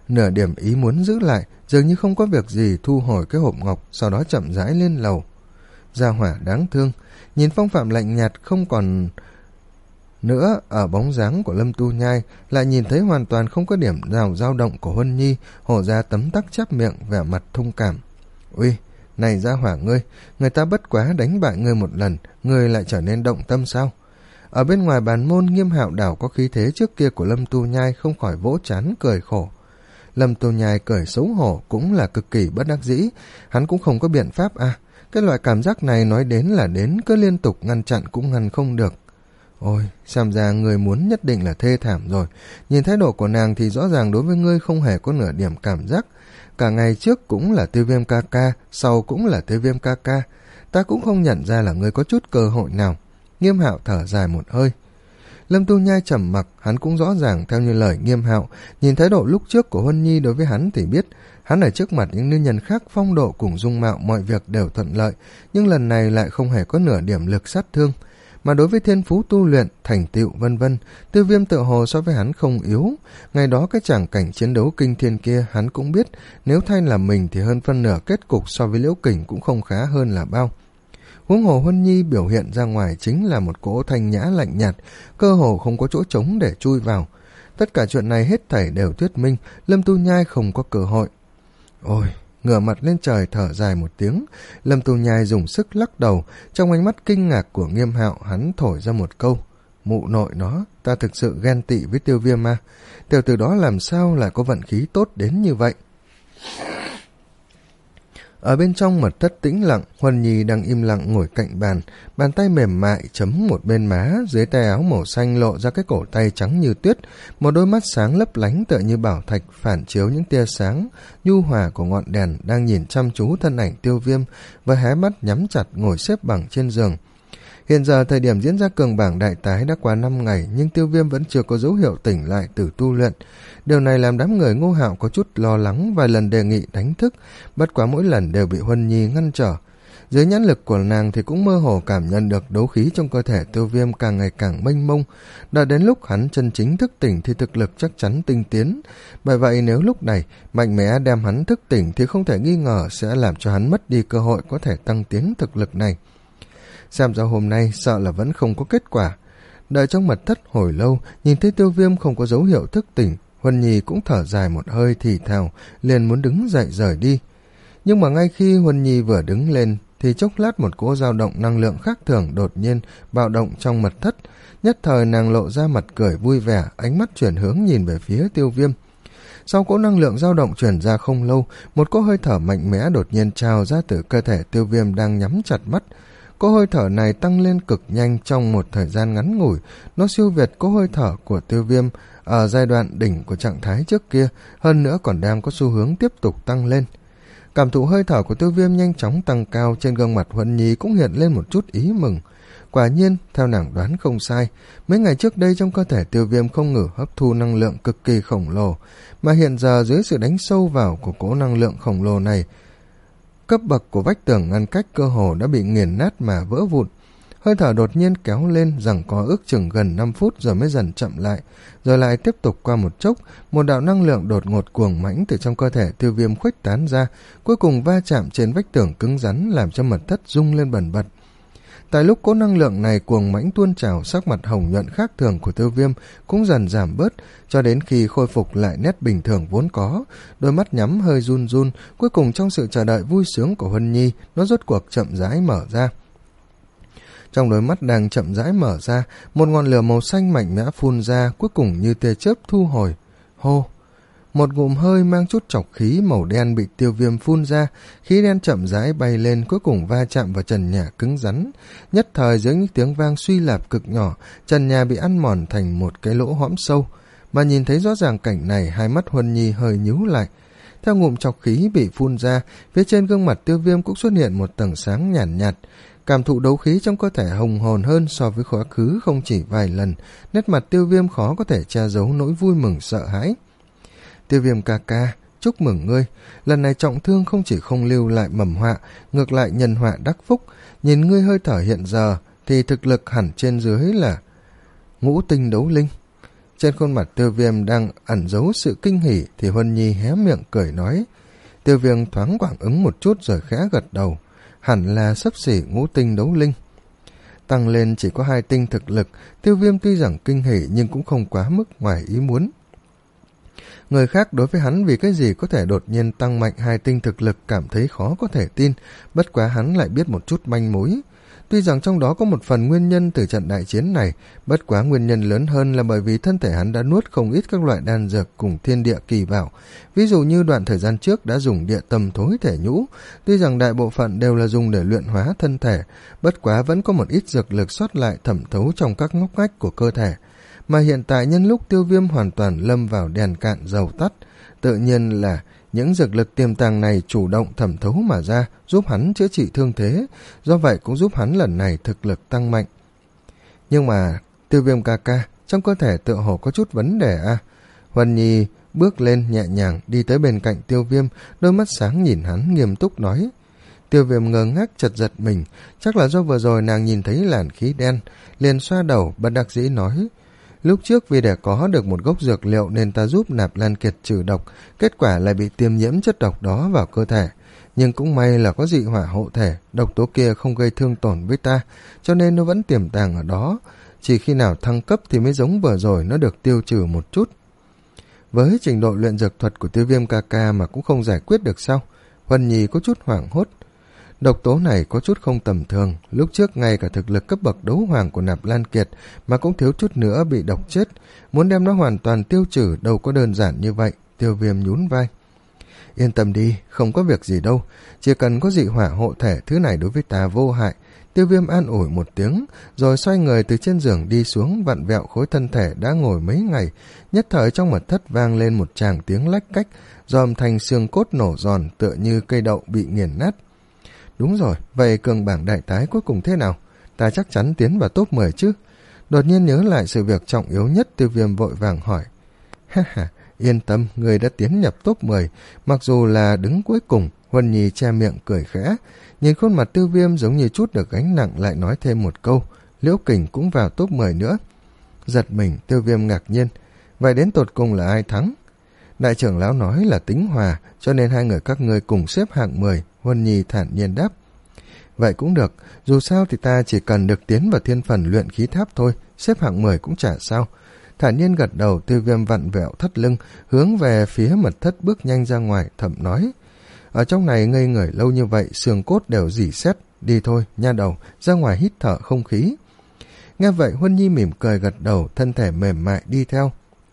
nửa điểm ý muốn giữ lại, dường như không có việc gì thu hồi cái hộp ngọc, sau đó chậm rãi lên lầu. Gia hỏa đáng thương, nhìn phong phạm lạnh nhạt không còn nữa ở bóng dáng của Lâm Tu Nhai, lại nhìn thấy hoàn toàn không có điểm nào dao động của Huân Nhi, hổ ra tấm tắc chắp miệng, vẻ mặt thông cảm. Uy, này gia hỏa ngươi, người ta bất quá đánh bại ngươi một lần, ngươi lại trở nên động tâm sao? Ở bên ngoài bàn môn, Nghiêm Hạo đảo có khí thế trước kia của Lâm Tu Nhai không khỏi vỗ trán cười khổ. Lâm Tu Nhai cười xấu hổ cũng là cực kỳ bất đắc dĩ, hắn cũng không có biện pháp à, cái loại cảm giác này nói đến là đến, cứ liên tục ngăn chặn cũng ngăn không được. Ôi, xem ra người muốn nhất định là thê thảm rồi, nhìn thái độ của nàng thì rõ ràng đối với ngươi không hề có nửa điểm cảm giác. Cả ngày trước cũng là Tiêu Viêm ca ca, sau cũng là Tiêu Viêm ca ca, ta cũng không nhận ra là ngươi có chút cơ hội nào. Nghiêm Hạo thở dài một hơi. Lâm Tu Nhai trầm mặc, hắn cũng rõ ràng theo như lời Nghiêm Hạo, nhìn thái độ lúc trước của Huân Nhi đối với hắn thì biết, hắn ở trước mặt những nữ nhân khác phong độ cùng dung mạo mọi việc đều thuận lợi, nhưng lần này lại không hề có nửa điểm lực sát thương. Mà đối với thiên phú tu luyện, thành tựu vân vân, Tiêu Viêm tự hồ so với hắn không yếu. Ngày đó cái tràng cảnh chiến đấu kinh thiên kia hắn cũng biết, nếu thay là mình thì hơn phân nửa kết cục so với Liễu Kình cũng không khá hơn là bao. Huống hồ Huân Nhi biểu hiện ra ngoài chính là một cỗ thanh nhã lạnh nhạt, cơ hồ không có chỗ trống để chui vào. Tất cả chuyện này hết thảy đều thuyết minh Lâm Tu Nhai không có cơ hội. Ôi, ngửa mặt lên trời thở dài một tiếng, Lâm Tu Nhai dùng sức lắc đầu, trong ánh mắt kinh ngạc của Nghiêm Hạo hắn thổi ra một câu. Mụ nội nó, ta thực sự ghen tị với Tiêu Viêm mà, tiểu tử đó làm sao lại có vận khí tốt đến như vậy. Ở bên trong mật thất tĩnh lặng, Huân Nhi đang im lặng ngồi cạnh bàn, bàn tay mềm mại chấm một bên má, dưới tay áo màu xanh lộ ra cái cổ tay trắng như tuyết, một đôi mắt sáng lấp lánh tựa như bảo thạch phản chiếu những tia sáng nhu hòa của ngọn đèn, đang nhìn chăm chú thân ảnh Tiêu Viêm với hé mắt nhắm chặt ngồi xếp bằng trên giường. Hiện giờ thời điểm diễn ra cường bảng đại tái đã qua năm ngày, nhưng Tiêu Viêm vẫn chưa có dấu hiệu tỉnh lại từ tu luyện. Điều này làm đám người Ngô Hạo có chút lo lắng, vài lần đề nghị đánh thức, bất quá mỗi lần đều bị Huân Nhi ngăn trở. Dưới nhãn lực của nàng thì cũng mơ hồ cảm nhận được đấu khí trong cơ thể Tiêu Viêm càng ngày càng mênh mông. Đợi đến lúc hắn chân chính thức tỉnh thì thực lực chắc chắn tinh tiến. Bởi vậy nếu lúc này mạnh mẽ đem hắn thức tỉnh thì không thể nghi ngờ sẽ làm cho hắn mất đi cơ hội có thể tăng tiến thực lực này. Xem ra hôm nay sợ là vẫn không có kết quả. Đợi trong mật thất hồi lâu, nhìn thấy Tiêu Viêm không có dấu hiệu thức tỉnh, Huân Nhi cũng thở dài một hơi thì thào, liền muốn đứng dậy rời đi. Nhưng mà ngay khi Huân Nhi vừa đứng lên, thì chốc lát một cỗ dao động năng lượng khác thường đột nhiên bạo động trong mật thất. Nhất thời nàng lộ ra mặt cười vui vẻ, ánh mắt chuyển hướng nhìn về phía Tiêu Viêm. Sau cỗ năng lượng dao động truyền ra không lâu, một cỗ hơi thở mạnh mẽ đột nhiên trào ra từ cơ thể Tiêu Viêm đang nhắm chặt mắt. Cỗ hơi thở này tăng lên cực nhanh trong một thời gian ngắn ngủi, nó siêu việt cỗ hơi thở của Tiêu Viêm ở giai đoạn đỉnh của trạng thái trước kia, hơn nữa còn đang có xu hướng tiếp tục tăng lên. Cảm thụ hơi thở của Tiêu Viêm nhanh chóng tăng cao, trên gương mặt Huân Nhi cũng hiện lên một chút ý mừng. Quả nhiên, theo nàng đoán không sai, mấy ngày trước đây trong cơ thể Tiêu Viêm không ngừng hấp thu năng lượng cực kỳ khổng lồ, mà hiện giờ dưới sự đánh sâu vào của cỗ năng lượng khổng lồ này, cấp bậc của vách tường ngăn cách cơ hồ đã bị nghiền nát mà vỡ vụn. Hơi thở đột nhiên kéo lên, rằng có ước chừng gần năm phút rồi mới dần chậm lại, rồi lại tiếp tục qua một chốc, một đạo năng lượng đột ngột cuồng mãnh từ trong cơ thể Tiêu Viêm khuếch tán ra, cuối cùng va chạm trên vách tường cứng rắn làm cho mật thất rung lên bần bật. Tại lúc cỗ năng lượng này cuồng mãnh tuôn trào, sắc mặt hồng nhuận khác thường của Tiêu Viêm cũng dần giảm bớt, cho đến khi khôi phục lại nét bình thường vốn có, đôi mắt nhắm hơi run run, cuối cùng trong sự chờ đợi vui sướng của Huân Nhi, nó rốt cuộc chậm rãi mở ra. Trong đôi mắt đang chậm rãi mở ra, một ngọn lửa màu xanh mạnh mẽ phun ra, cuối cùng như tia chớp thu hồi. Hô! Một ngụm hơi mang chút trọc khí màu đen bị Tiêu Viêm phun ra, khí đen chậm rãi bay lên, cuối cùng va chạm vào trần nhà cứng rắn. Nhất thời dưới những tiếng vang suy lạp cực nhỏ, trần nhà bị ăn mòn thành một cái lỗ hõm sâu. Mà nhìn thấy rõ ràng cảnh này, hai mắt Huân Nhi hơi nhíu lại. Theo ngụm trọc khí bị phun ra, phía trên gương mặt Tiêu Viêm cũng xuất hiện một tầng sáng nhàn nhạt, nhạt. Cảm thụ đấu khí trong cơ thể hùng hồn hơn so với quá khứ không chỉ vài lần, nét mặt Tiêu Viêm khó có thể che giấu nỗi vui mừng sợ hãi. Tiêu Viêm ca ca, chúc mừng ngươi, lần này trọng thương không chỉ không lưu lại mầm họa, ngược lại nhân họa đắc phúc. Nhìn ngươi hơi thở hiện giờ thì thực lực hẳn trên dưới là ngũ tinh đấu linh. Trên khuôn mặt Tiêu Viêm đang ẩn giấu sự kinh hỉ thì Huân Nhi hé miệng cười nói. Tiêu Viêm thoáng quảng ứng một chút rồi khẽ gật đầu, hẳn là xấp xỉ ngũ tinh đấu linh. Tăng lên chỉ có hai tinh thực lực, Tiêu Viêm tuy rằng kinh hỉ nhưng cũng không quá mức ngoài ý muốn. Người khác đối với hắn vì cái gì có thể đột nhiên tăng mạnh hai tinh thực lực cảm thấy khó có thể tin, bất quá hắn lại biết một chút manh mối. Tuy rằng trong đó có một phần nguyên nhân từ trận đại chiến này, bất quá nguyên nhân lớn hơn là bởi vì thân thể hắn đã nuốt không ít các loại đan dược cùng thiên địa kỳ bảo. Ví dụ như đoạn thời gian trước đã dùng địa tâm thối thể nhũ, tuy rằng đại bộ phận đều là dùng để luyện hóa thân thể, bất quá vẫn có một ít dược lực sót lại thẩm thấu trong các ngóc ngách của cơ thể. Mà hiện tại nhân lúc Tiêu Viêm hoàn toàn lâm vào đèn cạn dầu tắt, tự nhiên là những dược lực tiềm tàng này chủ động thẩm thấu mà ra, giúp hắn chữa trị thương thế, do vậy cũng giúp hắn lần này thực lực tăng mạnh. Nhưng mà, Tiêu Viêm ca ca, trong cơ thể tựa hồ có chút vấn đề à? Huân Nhi bước lên nhẹ nhàng đi tới bên cạnh Tiêu Viêm, đôi mắt sáng nhìn hắn nghiêm túc nói. Tiêu Viêm ngơ ngác chật giật mình, chắc là do vừa rồi nàng nhìn thấy làn khí đen, liền xoa đầu bất đắc dĩ nói. Lúc trước vì để có được một gốc dược liệu nên ta giúp Nạp Lan Kiệt trừ độc, kết quả lại bị tiêm nhiễm chất độc đó vào cơ thể. Nhưng cũng may là có dị hỏa hộ thể, độc tố kia không gây thương tổn với ta, cho nên nó vẫn tiềm tàng ở đó. Chỉ khi nào thăng cấp thì mới giống vừa rồi nó được tiêu trừ một chút. Với trình độ luyện dược thuật của Tiêu Viêm ca ca mà cũng không giải quyết được sao? Huân Nhi có chút hoảng hốt. Độc tố này có chút không tầm thường, lúc trước ngay cả thực lực cấp bậc đấu hoàng của Nạp Lan Kiệt mà cũng thiếu chút nữa bị độc chết, muốn đem nó hoàn toàn tiêu trừ đâu có đơn giản như vậy. Tiêu Viêm nhún vai. Yên tâm đi, không có việc gì đâu, chỉ cần có dị hỏa hộ thể, thứ này đối với ta vô hại. Tiêu Viêm an ủi một tiếng, rồi xoay người từ trên giường đi xuống, vặn vẹo khối thân thể đã ngồi mấy ngày, nhất thời trong mật thất vang lên một tràng tiếng lách cách, do âm thanh xương cốt nổ giòn tựa như cây đậu bị nghiền nát. Đúng rồi, vậy cường bảng đại tái cuối cùng thế nào? Ta chắc chắn tiến vào top mười chứ? Đột nhiên nhớ lại sự việc trọng yếu nhất, Tiêu Viêm vội vàng hỏi. Ha ha, yên tâm, người đã tiến nhập top mười, mặc dù là đứng cuối cùng. Huân Nhi che miệng cười khẽ, nhìn khuôn mặt Tiêu Viêm giống như chút được gánh nặng, lại nói thêm một câu, Liễu Kình cũng vào top mười nữa. Giật mình, Tiêu Viêm ngạc nhiên, vậy đến tột cùng là ai thắng? Đại trưởng lão nói là tính hòa, cho nên hai người các ngươi cùng xếp hạng mười. Huân Nhi thản nhiên đáp. Vậy cũng được, dù sao thì ta chỉ cần được tiến vào thiên phần luyện khí tháp thôi, xếp hạng mười cũng chả sao. Thản nhiên gật đầu. Tiêu Viêm vặn vẹo thắt lưng, hướng về phía mật thất bước nhanh ra ngoài, thầm nói. Ở trong này ngây người lâu như vậy, xương cốt đều rỉ sét, đi thôi, nha đầu, ra ngoài hít thở không khí. Nghe vậy Huân Nhi mỉm cười gật đầu, thân thể mềm mại đi theo.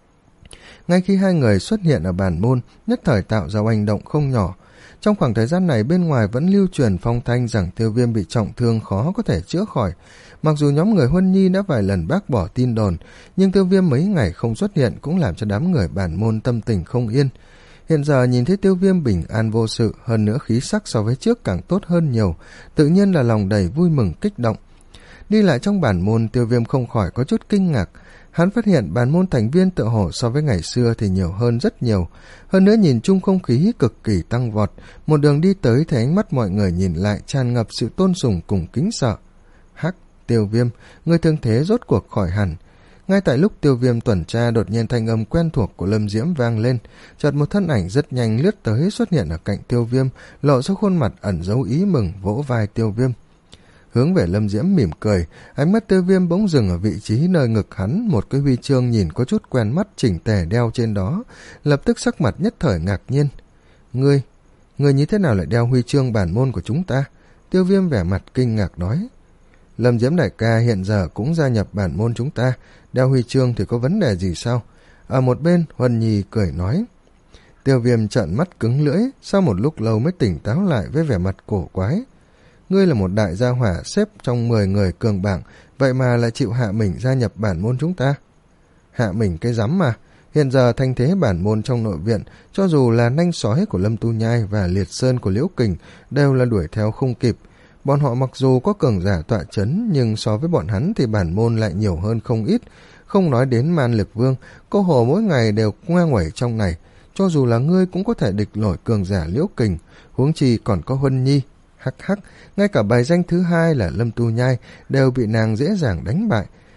Ngay khi hai người xuất hiện ở bản môn, nhất thời tạo ra oanh động không nhỏ. Trong khoảng thời gian này bên ngoài vẫn lưu truyền phong thanh rằng Tiêu Viêm bị trọng thương khó có thể chữa khỏi. Mặc dù nhóm người Huân Nhi đã vài lần bác bỏ tin đồn, nhưng Tiêu Viêm mấy ngày không xuất hiện cũng làm cho đám người bản môn tâm tình không yên. Hiện giờ nhìn thấy Tiêu Viêm bình an vô sự, hơn nữa khí sắc so với trước càng tốt hơn nhiều, tự nhiên là lòng đầy vui mừng kích động. Đi lại trong bản môn, Tiêu Viêm không khỏi có chút kinh ngạc. Hắn phát hiện bản môn thành viên tựa hồ so với ngày xưa thì nhiều hơn rất nhiều. Hơn nữa nhìn chung không khí cực kỳ tăng vọt, một đường đi tới thấy ánh mắt mọi người nhìn lại tràn ngập sự tôn sùng cùng kính sợ. Hắc, Tiêu Viêm, người thương thế rốt cuộc khỏi hẳn. Ngay tại lúc Tiêu Viêm tuần tra, đột nhiên thanh âm quen thuộc của Lâm Diễm vang lên, chợt một thân ảnh rất nhanh lướt tới xuất hiện ở cạnh Tiêu Viêm, lộ ra khuôn mặt ẩn dấu ý mừng, vỗ vai Tiêu Viêm. Hướng về Lâm Diễm mỉm cười, ánh mắt Tiêu Viêm bỗng dừng ở vị trí nơi ngực hắn, một cái huy chương nhìn có chút quen mắt chỉnh tề đeo trên đó, lập tức sắc mặt nhất thời ngạc nhiên. Ngươi, ngươi như thế nào lại đeo huy chương bản môn của chúng ta? Tiêu Viêm vẻ mặt kinh ngạc nói. Lâm Diễm đại ca hiện giờ cũng gia nhập bản môn chúng ta, đeo huy chương thì có vấn đề gì sao? Ở một bên, Huân Nhi cười nói. Tiêu Viêm trợn mắt cứng lưỡi, sau một lúc lâu mới tỉnh táo lại với vẻ mặt cổ quái. Ngươi là một đại gia hỏa xếp trong mười người cường bảng, vậy mà lại chịu hạ mình gia nhập bản môn chúng ta? Hạ mình cái rắm mà, hiện giờ thanh thế bản môn trong nội viện, cho dù là nanh sói của Lâm Tu Nhai và liệt sơn của Liễu Kình đều là đuổi theo không kịp. Bọn họ mặc dù có cường giả tọa chấn, nhưng so với bọn hắn thì bản môn lại nhiều hơn không ít. Không nói đến Man Lực Vương, cô hồ mỗi ngày đều ngoe nguẩy trong này, cho dù là ngươi cũng có thể địch nổi cường giả Liễu Kình, huống chi còn có Huân Nhi. Hắc hắc, ngay cả bài danh thứ hai là Lâm Tu Nhai đều bị nàng dễ dàng đánh bại.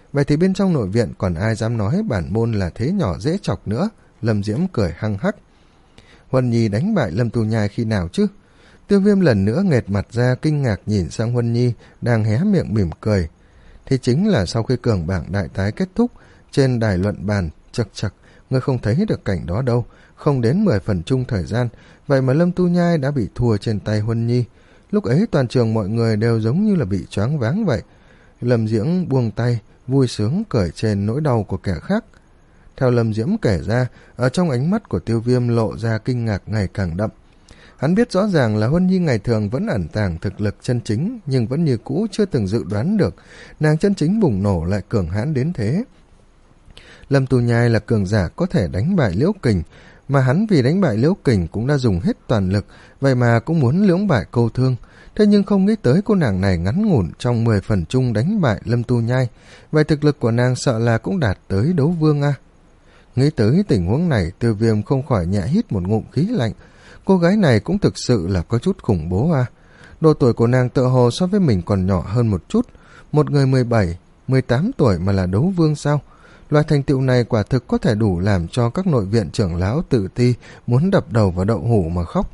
Vậy thì bên trong nội viện còn ai dám nói bản môn là thế nhỏ dễ chọc nữa? Lâm Diễm cười hăng hắc. Huân Nhi đánh bại Lâm Tu Nhai khi nào chứ? Tiêu Viêm lần nữa nghệt mặt ra kinh ngạc nhìn sang Huân Nhi đang hé miệng mỉm cười. Thì chính là sau khi cường bảng đại tái kết thúc, trên đài luận bàn, chật chật, ngươi không thấy được cảnh đó đâu, không đến mười phần chung thời gian, vậy mà Lâm Tu Nhai đã bị thua trên tay Huân Nhi. Lúc ấy toàn trường mọi người đều giống như là bị choáng váng vậy. Lâm Diễm buông tay, vui sướng cười trên nỗi đau của kẻ khác. Theo Lâm Diễm kể ra, ở trong ánh mắt của Tiêu Viêm lộ ra kinh ngạc ngày càng đậm. Hắn biết rõ ràng là Huân Nhi ngày thường vẫn ẩn tàng thực lực chân chính, nhưng vẫn như cũ chưa từng dự đoán được nàng chân chính bùng nổ lại cường hãn đến thế. Lâm Tu Nhai là cường giả có thể đánh bại Liễu Kình, mà hắn vì đánh bại Liễu Kình cũng đã dùng hết toàn lực, vậy mà cũng muốn lưỡng bại câu thương. Thế nhưng không nghĩ tới cô nàng này ngắn ngủn trong mười phần chung đánh bại Lâm Tu Nhai, vậy thực lực của nàng sợ là cũng đạt tới đấu vương a. À? Nghĩ tới tình huống này, Tiêu Viêm không khỏi nhẹ hít một ngụm khí lạnh. Cô gái này cũng thực sự là có chút khủng bố à. Độ tuổi của nàng tựa hồ so với mình còn nhỏ hơn một chút. Một người mười bảy, mười tám tuổi mà là đấu vương sao? Loại thành tựu này quả thực có thể đủ làm cho các nội viện trưởng lão tự ti muốn đập đầu vào đậu hũ mà khóc.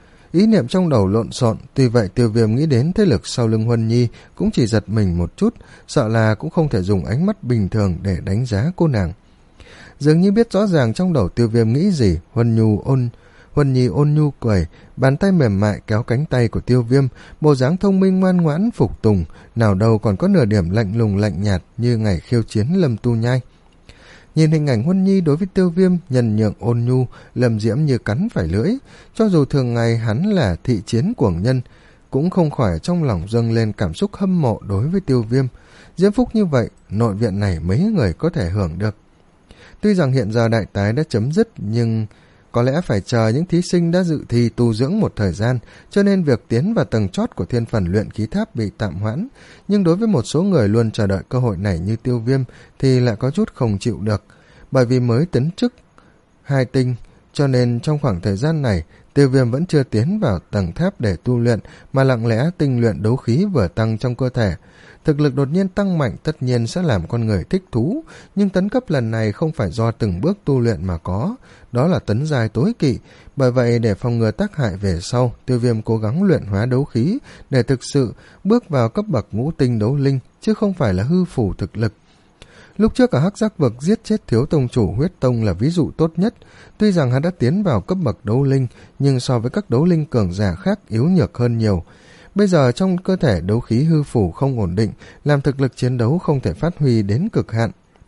Ý niệm trong đầu lộn xộn, tuy vậy Tiêu Viêm nghĩ đến thế lực sau lưng Huân Nhi cũng chỉ giật mình một chút, sợ là cũng không thể dùng ánh mắt bình thường để đánh giá cô nàng. Dường như biết rõ ràng trong đầu Tiêu Viêm nghĩ gì, Huân Nhu ôn Huân Nhi ôn nhu cười, bàn tay mềm mại kéo cánh tay của Tiêu Viêm, bộ dáng thông minh ngoan ngoãn phục tùng, nào đâu còn có nửa điểm lạnh lùng lạnh nhạt như ngày khiêu chiến Lâm Tu Nhai. Nhìn hình ảnh Huân Nhi đối với Tiêu Viêm nhân nhượng ôn nhu, Lâm Diễm như cắn phải lưỡi, cho dù thường ngày hắn là thị chiến cuồng nhân, cũng không khỏi trong lòng dâng lên cảm xúc hâm mộ đối với Tiêu Viêm. Diễm phúc như vậy, nội viện này mấy người có thể hưởng được. Tuy rằng hiện giờ đại tái đã chấm dứt, nhưng có lẽ phải chờ những thí sinh đã dự thi tu dưỡng một thời gian, cho nên việc tiến vào tầng chót của thiên phần luyện khí tháp bị tạm hoãn. Nhưng đối với một số người luôn chờ đợi cơ hội này như Tiêu Viêm thì lại có chút không chịu được, bởi vì mới tấn chức hai tinh, cho nên trong khoảng thời gian này Tiêu Viêm vẫn chưa tiến vào tầng tháp để tu luyện, mà lặng lẽ tinh luyện đấu khí vừa tăng trong cơ thể. Thực lực đột nhiên tăng mạnh tất nhiên sẽ làm con người thích thú, nhưng tấn cấp lần này không phải do từng bước tu luyện mà có, đó là tấn giai tối kỵ. Bởi vậy để phòng ngừa tác hại về sau, Tiêu Viêm cố gắng luyện hóa đấu khí để thực sự bước vào cấp bậc ngũ tinh đấu linh, chứ không phải là hư phủ thực lực. Lúc trước ở Hắc Giác Vực giết chết thiếu tông chủ Huyết Tông là ví dụ tốt nhất. Tuy rằng hắn đã tiến vào cấp bậc đấu linh, nhưng so với các đấu linh cường giả khác yếu nhược hơn nhiều. Bây giờ trong cơ thể đấu khí hư phủ không ổn định, làm thực lực chiến đấu không thể phát huy đến cực hạn.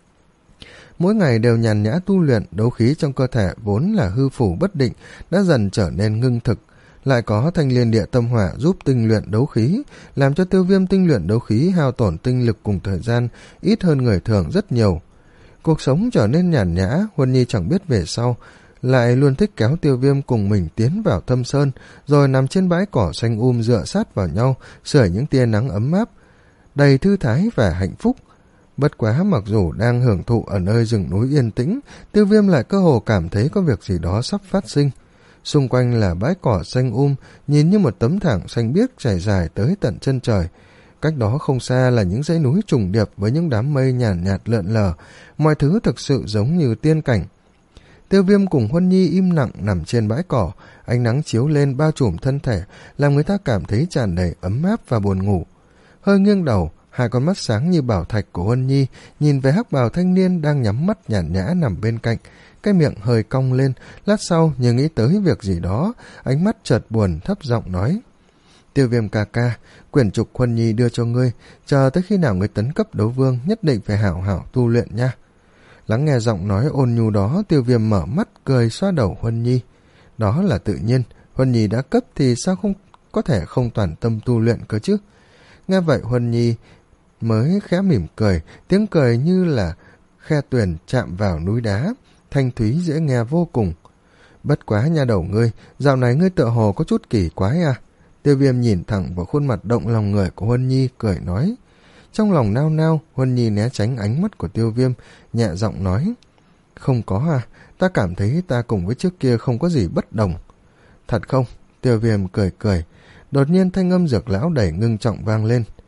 Mỗi ngày đều nhàn nhã tu luyện, đấu khí trong cơ thể vốn là hư phủ bất định, đã dần trở nên ngưng thực. Lại có thanh liên địa tâm hỏa giúp tinh luyện đấu khí, làm cho Tiêu Viêm tinh luyện đấu khí hao tổn tinh lực cùng thời gian ít hơn người thường rất nhiều. Cuộc sống trở nên nhàn nhã, Huân Nhi chẳng biết về sau lại luôn thích kéo Tiêu Viêm cùng mình tiến vào thâm sơn, rồi nằm trên bãi cỏ xanh um dựa sát vào nhau, sưởi những tia nắng ấm áp, đầy thư thái và hạnh phúc. Bất quá mặc dù đang hưởng thụ ở nơi rừng núi yên tĩnh, Tiêu Viêm lại cơ hồ cảm thấy có việc gì đó sắp phát sinh. Xung quanh là bãi cỏ xanh um, nhìn như một tấm thảm xanh biếc trải dài tới tận chân trời. Cách đó không xa là những dãy núi trùng điệp với những đám mây nhàn nhạt, nhạt lượn lờ, mọi thứ thực sự giống như tiên cảnh. Tiêu Viêm cùng Huân Nhi im lặng nằm trên bãi cỏ, ánh nắng chiếu lên bao trùm thân thể, làm người ta cảm thấy tràn đầy ấm áp và buồn ngủ. Hơi nghiêng đầu, hai con mắt sáng như bảo thạch của Huân Nhi nhìn về hắc bào thanh niên đang nhắm mắt nhàn nhã nằm bên cạnh, cái miệng hơi cong lên, lát sau như nghĩ tới việc gì đó, ánh mắt chợt buồn thấp giọng nói: Tiêu Viêm ca ca, quyển trục Huân Nhi đưa cho ngươi, chờ tới khi nào ngươi tấn cấp đấu vương nhất định phải hảo hảo tu luyện nha. Lắng nghe giọng nói ôn nhu đó, Tiêu Viêm mở mắt cười xoa đầu Huân Nhi. Đó là tự nhiên, Huân Nhi đã cấp thì sao không có thể không toàn tâm tu luyện cơ chứ. Nghe vậy Huân Nhi mới khẽ mỉm cười, tiếng cười như là khe tuyền chạm vào núi đá, thanh thúy dễ nghe vô cùng. Bất quá nha đầu ngươi, dạo này ngươi tựa hồ có chút kỳ quái à. Tiêu Viêm nhìn thẳng vào khuôn mặt động lòng người của Huân Nhi, cười nói. Trong lòng nao nao, Huân Nhi né tránh ánh mắt của Tiêu Viêm, nhẹ giọng nói: Không có à, ta cảm thấy ta cùng với trước kia không có gì bất đồng. Thật không? Tiêu Viêm cười cười. Đột nhiên thanh âm Dược lão đầy ngưng trọng vang lên.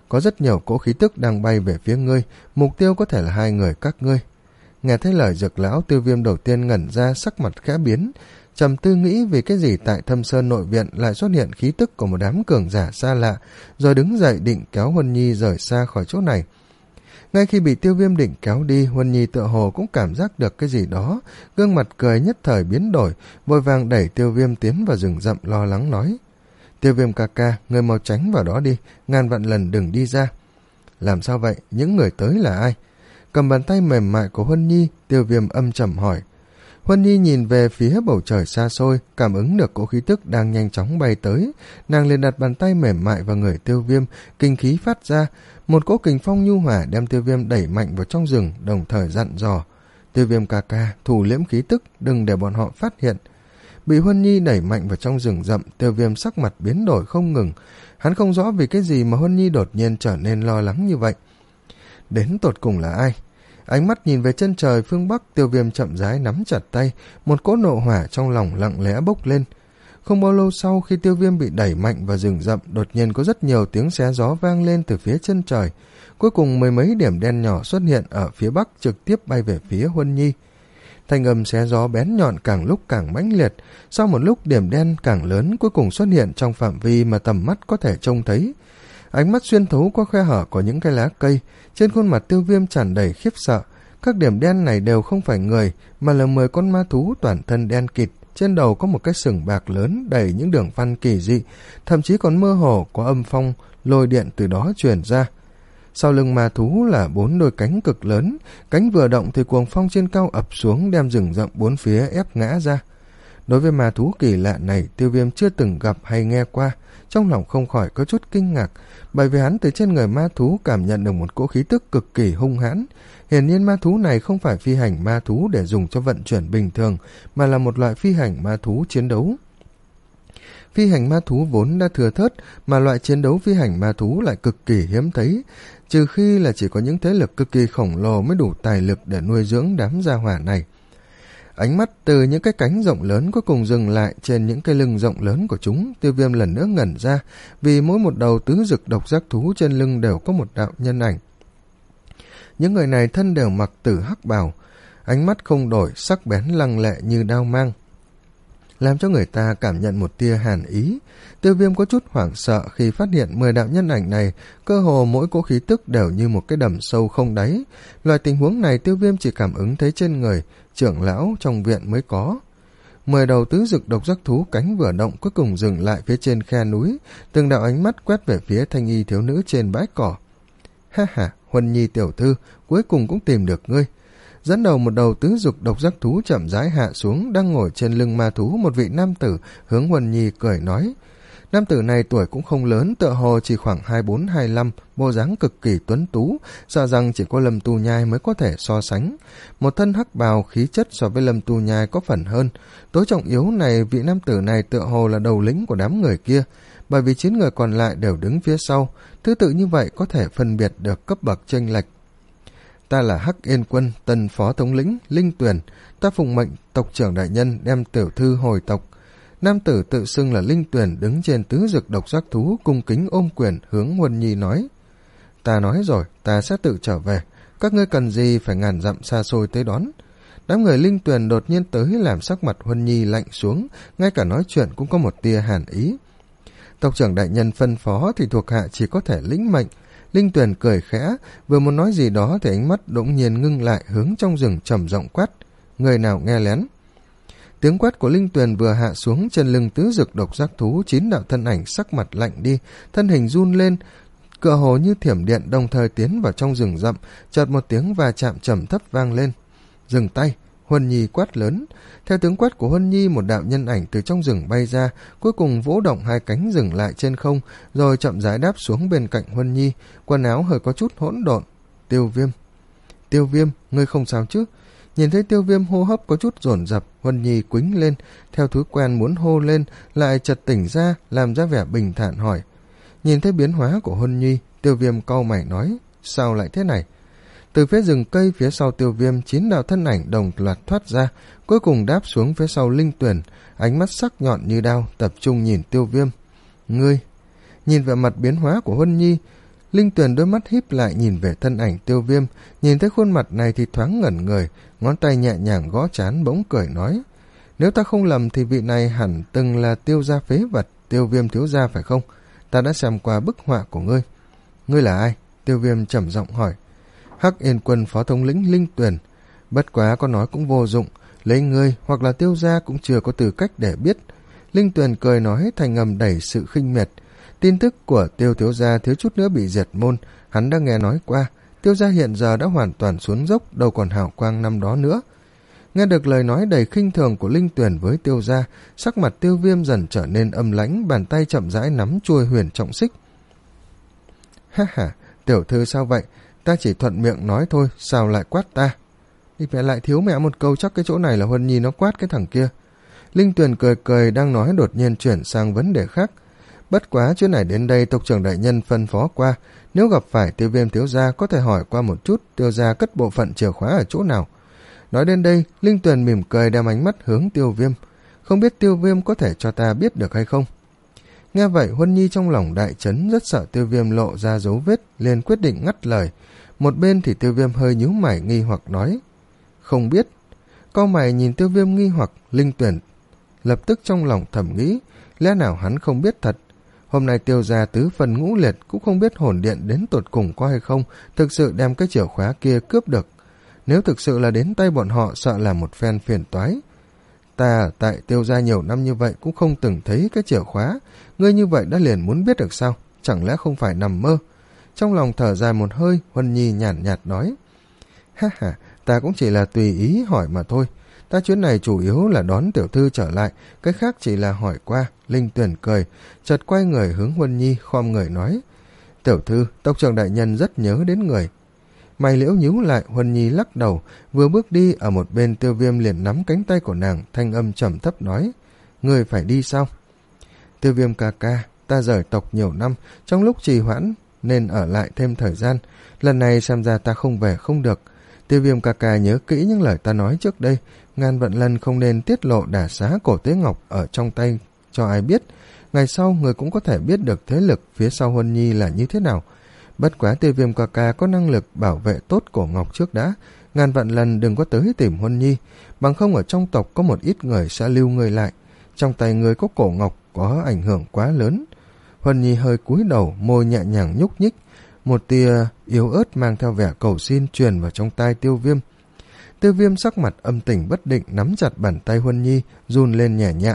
có rất nhiều cỗ khí tức đang bay về phía ngươi, mục tiêu có thể là hai người các ngươi. Nghe thấy lời Dược lão, Tiêu Viêm đầu tiên ngẩn ra, sắc mặt khẽ biến, trầm tư nghĩ vì cái gì tại Thâm Sơn nội viện lại xuất hiện khí tức của một đám cường giả xa lạ, rồi đứng dậy định kéo Huân Nhi rời xa khỏi chỗ này. Ngay khi bị Tiêu Viêm định kéo đi, Huân Nhi tựa hồ cũng cảm giác được cái gì đó, gương mặt cười nhất thời biến đổi, vội vàng đẩy Tiêu Viêm tiến vào rừng rậm, lo lắng nói: Tiêu Viêm ca ca, ngươi mau tránh vào đó đi, ngàn vạn lần đừng đi ra. Làm sao vậy? Những người tới là ai? Cầm bàn tay mềm mại của Huân Nhi, Tiêu Viêm âm trầm hỏi. Huân Nhi nhìn về phía bầu trời xa xôi, cảm ứng được cỗ khí tức đang nhanh chóng bay tới, nàng liền đặt bàn tay mềm mại vào người Tiêu Viêm, kinh khí phát ra, một cỗ kình phong nhu hòa đem Tiêu Viêm đẩy mạnh vào trong rừng, đồng thời dặn dò: Tiêu Viêm ca ca, thủ liễm khí tức, đừng để bọn họ phát hiện. Bị Huân Nhi đẩy mạnh vào trong rừng rậm, Tiêu Viêm sắc mặt biến đổi không ngừng, hắn không rõ vì cái gì mà Huân Nhi đột nhiên trở nên lo lắng như vậy. Đến tột cùng là ai? Ánh mắt nhìn về chân trời phương Bắc, Tiêu Viêm chậm rãi nắm chặt tay, một cỗ nộ hỏa trong lòng lặng lẽ bốc lên. Không bao lâu sau, khi Tiêu Viêm bị đẩy mạnh vào rừng rậm, đột nhiên có rất nhiều tiếng xé gió vang lên từ phía chân trời. Cuối cùng mười mấy điểm đen nhỏ xuất hiện ở phía Bắc, trực tiếp bay về phía Huân Nhi. Thanh âm xé gió bén nhọn càng lúc càng mãnh liệt, sau một lúc điểm đen càng lớn cuối cùng xuất hiện trong phạm vi mà tầm mắt có thể trông thấy. Ánh mắt xuyên thấu qua khe hở của những cái lá cây, trên khuôn mặt Tiêu Viêm tràn đầy khiếp sợ. Các điểm đen này đều không phải người, mà là mười con ma thú toàn thân đen kịt, trên đầu có một cái sừng bạc lớn đầy những đường văn kỳ dị, thậm chí còn mơ hồ có âm phong lôi điện từ đó truyền ra. Sau lưng ma thú là bốn đôi cánh cực lớn, cánh vừa động thì cuồng phong trên cao ập xuống đem rừng rậm bốn phía ép ngã ra. Đối với ma thú kỳ lạ này, Tiêu Viêm chưa từng gặp hay nghe qua, trong lòng không khỏi có chút kinh ngạc, bởi vì hắn từ trên người ma thú cảm nhận được một cỗ khí tức cực kỳ hung hãn. Hiển nhiên ma thú này không phải phi hành ma thú để dùng cho vận chuyển bình thường, mà là một loại phi hành ma thú chiến đấu. Phi hành ma thú vốn đã thừa thớt, mà loại chiến đấu phi hành ma thú lại cực kỳ hiếm thấy, trừ khi là chỉ có những thế lực cực kỳ khổng lồ mới đủ tài lực để nuôi dưỡng đám gia hỏa này. Ánh mắt từ những cái cánh rộng lớn cuối cùng dừng lại trên những cái lưng rộng lớn của chúng. Tiêu Viêm lần nữa ngẩn ra, vì mỗi một đầu tứ dực độc giác thú trên lưng đều có một đạo nhân ảnh. Những người này thân đều mặc tử hắc bào, ánh mắt không đổi, sắc bén lăng lệ như đao mang, làm cho người ta cảm nhận một tia hàn ý. Tiêu Viêm có chút hoảng sợ khi phát hiện mười đạo nhân ảnh này, cơ hồ mỗi cỗ khí tức đều như một cái đầm sâu không đáy. Loại tình huống này Tiêu Viêm chỉ cảm ứng thấy trên người trưởng lão trong viện mới có. Mười đầu tứ dực độc giác thú cánh vừa động cuối cùng dừng lại phía trên khe núi, từng đạo ánh mắt quét về phía thanh y thiếu nữ trên bãi cỏ. Ha ha, Huân Nhi tiểu thư, cuối cùng cũng tìm được ngươi. Dẫn đầu một đầu tứ dục độc giác thú chậm rãi hạ xuống, đang ngồi trên lưng ma thú một vị nam tử, hướng Huân Nhi cười nói. Nam tử này tuổi cũng không lớn, tựa hồ chỉ khoảng hai bốn hai lăm, bộ dáng cực kỳ tuấn tú, sợ rằng chỉ có Lâm Tu Nhai mới có thể so sánh. Một thân hắc bào, khí chất so với Lâm Tu Nhai có phần hơn. Tối trọng yếu này, vị nam tử này tựa hồ là đầu lĩnh của đám người kia, bởi vì chín người còn lại đều đứng phía sau, thứ tự như vậy có thể phân biệt được cấp bậc chênh lệch. Ta là Hắc Yên Quân, tân phó thống lĩnh, Linh Tuyền, ta phụng mệnh tộc trưởng đại nhân đem tiểu thư hồi tộc. Nam tử tự xưng là Linh Tuyền đứng trên tứ dực độc giác thú cung kính ôm quyền hướng Huân Nhi nói. Ta nói rồi, ta sẽ tự trở về, các ngươi cần gì phải ngàn dặm xa xôi tới đón. Đám người Linh Tuyền đột nhiên tới làm sắc mặt Huân Nhi lạnh xuống, ngay cả nói chuyện cũng có một tia hàn ý. Tộc trưởng đại nhân phân phó thì thuộc hạ chỉ có thể lĩnh mệnh. Linh Tuyền cười khẽ, vừa muốn nói gì đó thì ánh mắt đột nhiên ngưng lại hướng trong rừng trầm giọng quát. Người nào nghe lén? Tiếng quát của Linh Tuyền vừa hạ xuống, trên lưng tứ dực độc giác thú chín đạo thân ảnh sắc mặt lạnh đi, thân hình run lên, cựa hồ như thiểm điện đồng thời tiến vào trong rừng rậm, chợt một tiếng va chạm trầm thấp vang lên. Dừng tay! Huân Nhi quát lớn. Theo tiếng quát của Huân Nhi, một đạo nhân ảnh từ trong rừng bay ra, cuối cùng vỗ động hai cánh dừng lại trên không, rồi chậm rãi đáp xuống bên cạnh Huân Nhi, quần áo hơi có chút hỗn độn. Tiêu Viêm! Tiêu Viêm, ngươi không sao chứ? Nhìn thấy Tiêu Viêm hô hấp có chút dồn dập, Huân Nhi quĩnh lên, theo thói quen muốn hô lên, lại chợt tỉnh ra, làm ra vẻ bình thản hỏi. Nhìn thấy biến hóa của Huân Nhi, Tiêu Viêm cau mày nói, sao lại thế này? Từ phía rừng cây phía sau Tiêu Viêm, chín đạo thân ảnh đồng loạt thoát ra, cuối cùng đáp xuống phía sau Linh Tuyền, ánh mắt sắc nhọn như đao, tập trung nhìn Tiêu Viêm. Ngươi! Nhìn vẻ mặt biến hóa của Huân Nhi, Linh Tuyền đôi mắt híp lại nhìn về thân ảnh Tiêu Viêm, nhìn thấy khuôn mặt này thì thoáng ngẩn người, ngón tay nhẹ nhàng gõ trán bỗng cười nói: nếu ta không lầm thì vị này hẳn từng là Tiêu gia phế vật, Tiêu Viêm thiếu gia phải không? Ta đã xem qua bức họa của ngươi. Ngươi là ai? Tiêu Viêm trầm giọng hỏi. Hắc Yên Quân phó thống lĩnh Linh Tuyền. Bất quá có nói cũng vô dụng, lấy ngươi hoặc là Tiêu gia cũng chưa có tư cách để biết. Linh Tuyền cười nói, thành ngầm đẩy sự khinh miệt. Tin tức của Tiêu thiếu gia thiếu chút nữa bị diệt môn, hắn đã nghe nói qua. Tiêu gia hiện giờ đã hoàn toàn xuống dốc, đâu còn hào quang năm đó nữa. Nghe được lời nói đầy khinh thường của Linh Tuyền với Tiêu gia, sắc mặt Tiêu Viêm dần trở nên âm lãnh, bàn tay chậm rãi nắm chuôi huyền trọng xích. Ha ha, tiểu thư sao vậy? Ta chỉ thuận miệng nói thôi, sao lại quát ta? Đi mẹ lại thiếu mẹ một câu, chắc cái chỗ này là Huân Nhi nó quát cái thằng kia. Linh Tuyền cười cười đang nói đột nhiên chuyển sang vấn đề khác. Bất quá chuyện này đến đây tộc trưởng đại nhân phân phó qua, nếu gặp phải Tiêu Viêm thiếu gia có thể hỏi qua một chút Tiêu gia cất bộ phận chìa khóa ở chỗ nào. Nói đến đây, Linh Tuyền mỉm cười đem ánh mắt hướng Tiêu Viêm. Không biết Tiêu Viêm có thể cho ta biết được hay không? Nghe vậy, Huân Nhi trong lòng đại chấn, rất sợ Tiêu Viêm lộ ra dấu vết, liền quyết định ngắt lời. Một bên thì Tiêu Viêm hơi nhíu mày nghi hoặc nói: không biết. Cau mày nhìn Tiêu Viêm nghi hoặc, Linh Tuyền lập tức trong lòng thầm nghĩ, lẽ nào hắn không biết thật? Hôm nay Tiêu gia tứ phần ngũ liệt, cũng không biết hồn điện đến tột cùng có hay không, thực sự đem cái chìa khóa kia cướp được. Nếu thực sự là đến tay bọn họ, sợ là một phen phiền toái. Ta tại Tiêu gia nhiều năm như vậy cũng không từng thấy cái chìa khóa, ngươi như vậy đã liền muốn biết được sao? Chẳng lẽ không phải nằm mơ? Trong lòng thở dài một hơi, Huân Nhi nhàn nhạt, nhạt nói: ha ha, ta cũng chỉ là tùy ý hỏi mà thôi. Ta chuyến này chủ yếu là đón tiểu thư trở lại, cái khác chỉ là hỏi qua. Linh Tuyền cười, chợt quay người hướng Huân Nhi, khom người nói: tiểu thư, tộc trưởng đại nhân rất nhớ đến người. Mày liễu nhíu lại, Huân Nhi lắc đầu, vừa bước đi, ở một bên Tiêu Viêm liền nắm cánh tay của nàng, thanh âm trầm thấp nói: người phải đi sao? Tiêu Viêm ca ca, ta rời tộc nhiều năm, trong lúc trì hoãn nên ở lại thêm thời gian, lần này xem ra ta không về không được. Tiêu Viêm ca ca nhớ kỹ những lời ta nói trước đây, ngàn vạn lần không nên tiết lộ đả xá cổ tế ngọc ở trong tay cho ai biết. Ngày sau người cũng có thể biết được thế lực phía sau Huân Nhi là như thế nào. Bất quá Tiêu Viêm ca ca có năng lực bảo vệ tốt cổ ngọc trước đã, ngàn vạn lần đừng có tới tìm Huân Nhi, bằng không ở trong tộc có một ít người sẽ lưu người lại. Trong tay người có cổ ngọc có ảnh hưởng quá lớn. Huân Nhi hơi cúi đầu, môi nhẹ nhàng nhúc nhích, một tia yếu ớt mang theo vẻ cầu xin truyền vào trong tai Tiêu Viêm. Tiêu Viêm sắc mặt âm tình bất định, nắm chặt bàn tay Huân Nhi, run lên nhẹ nhẹ.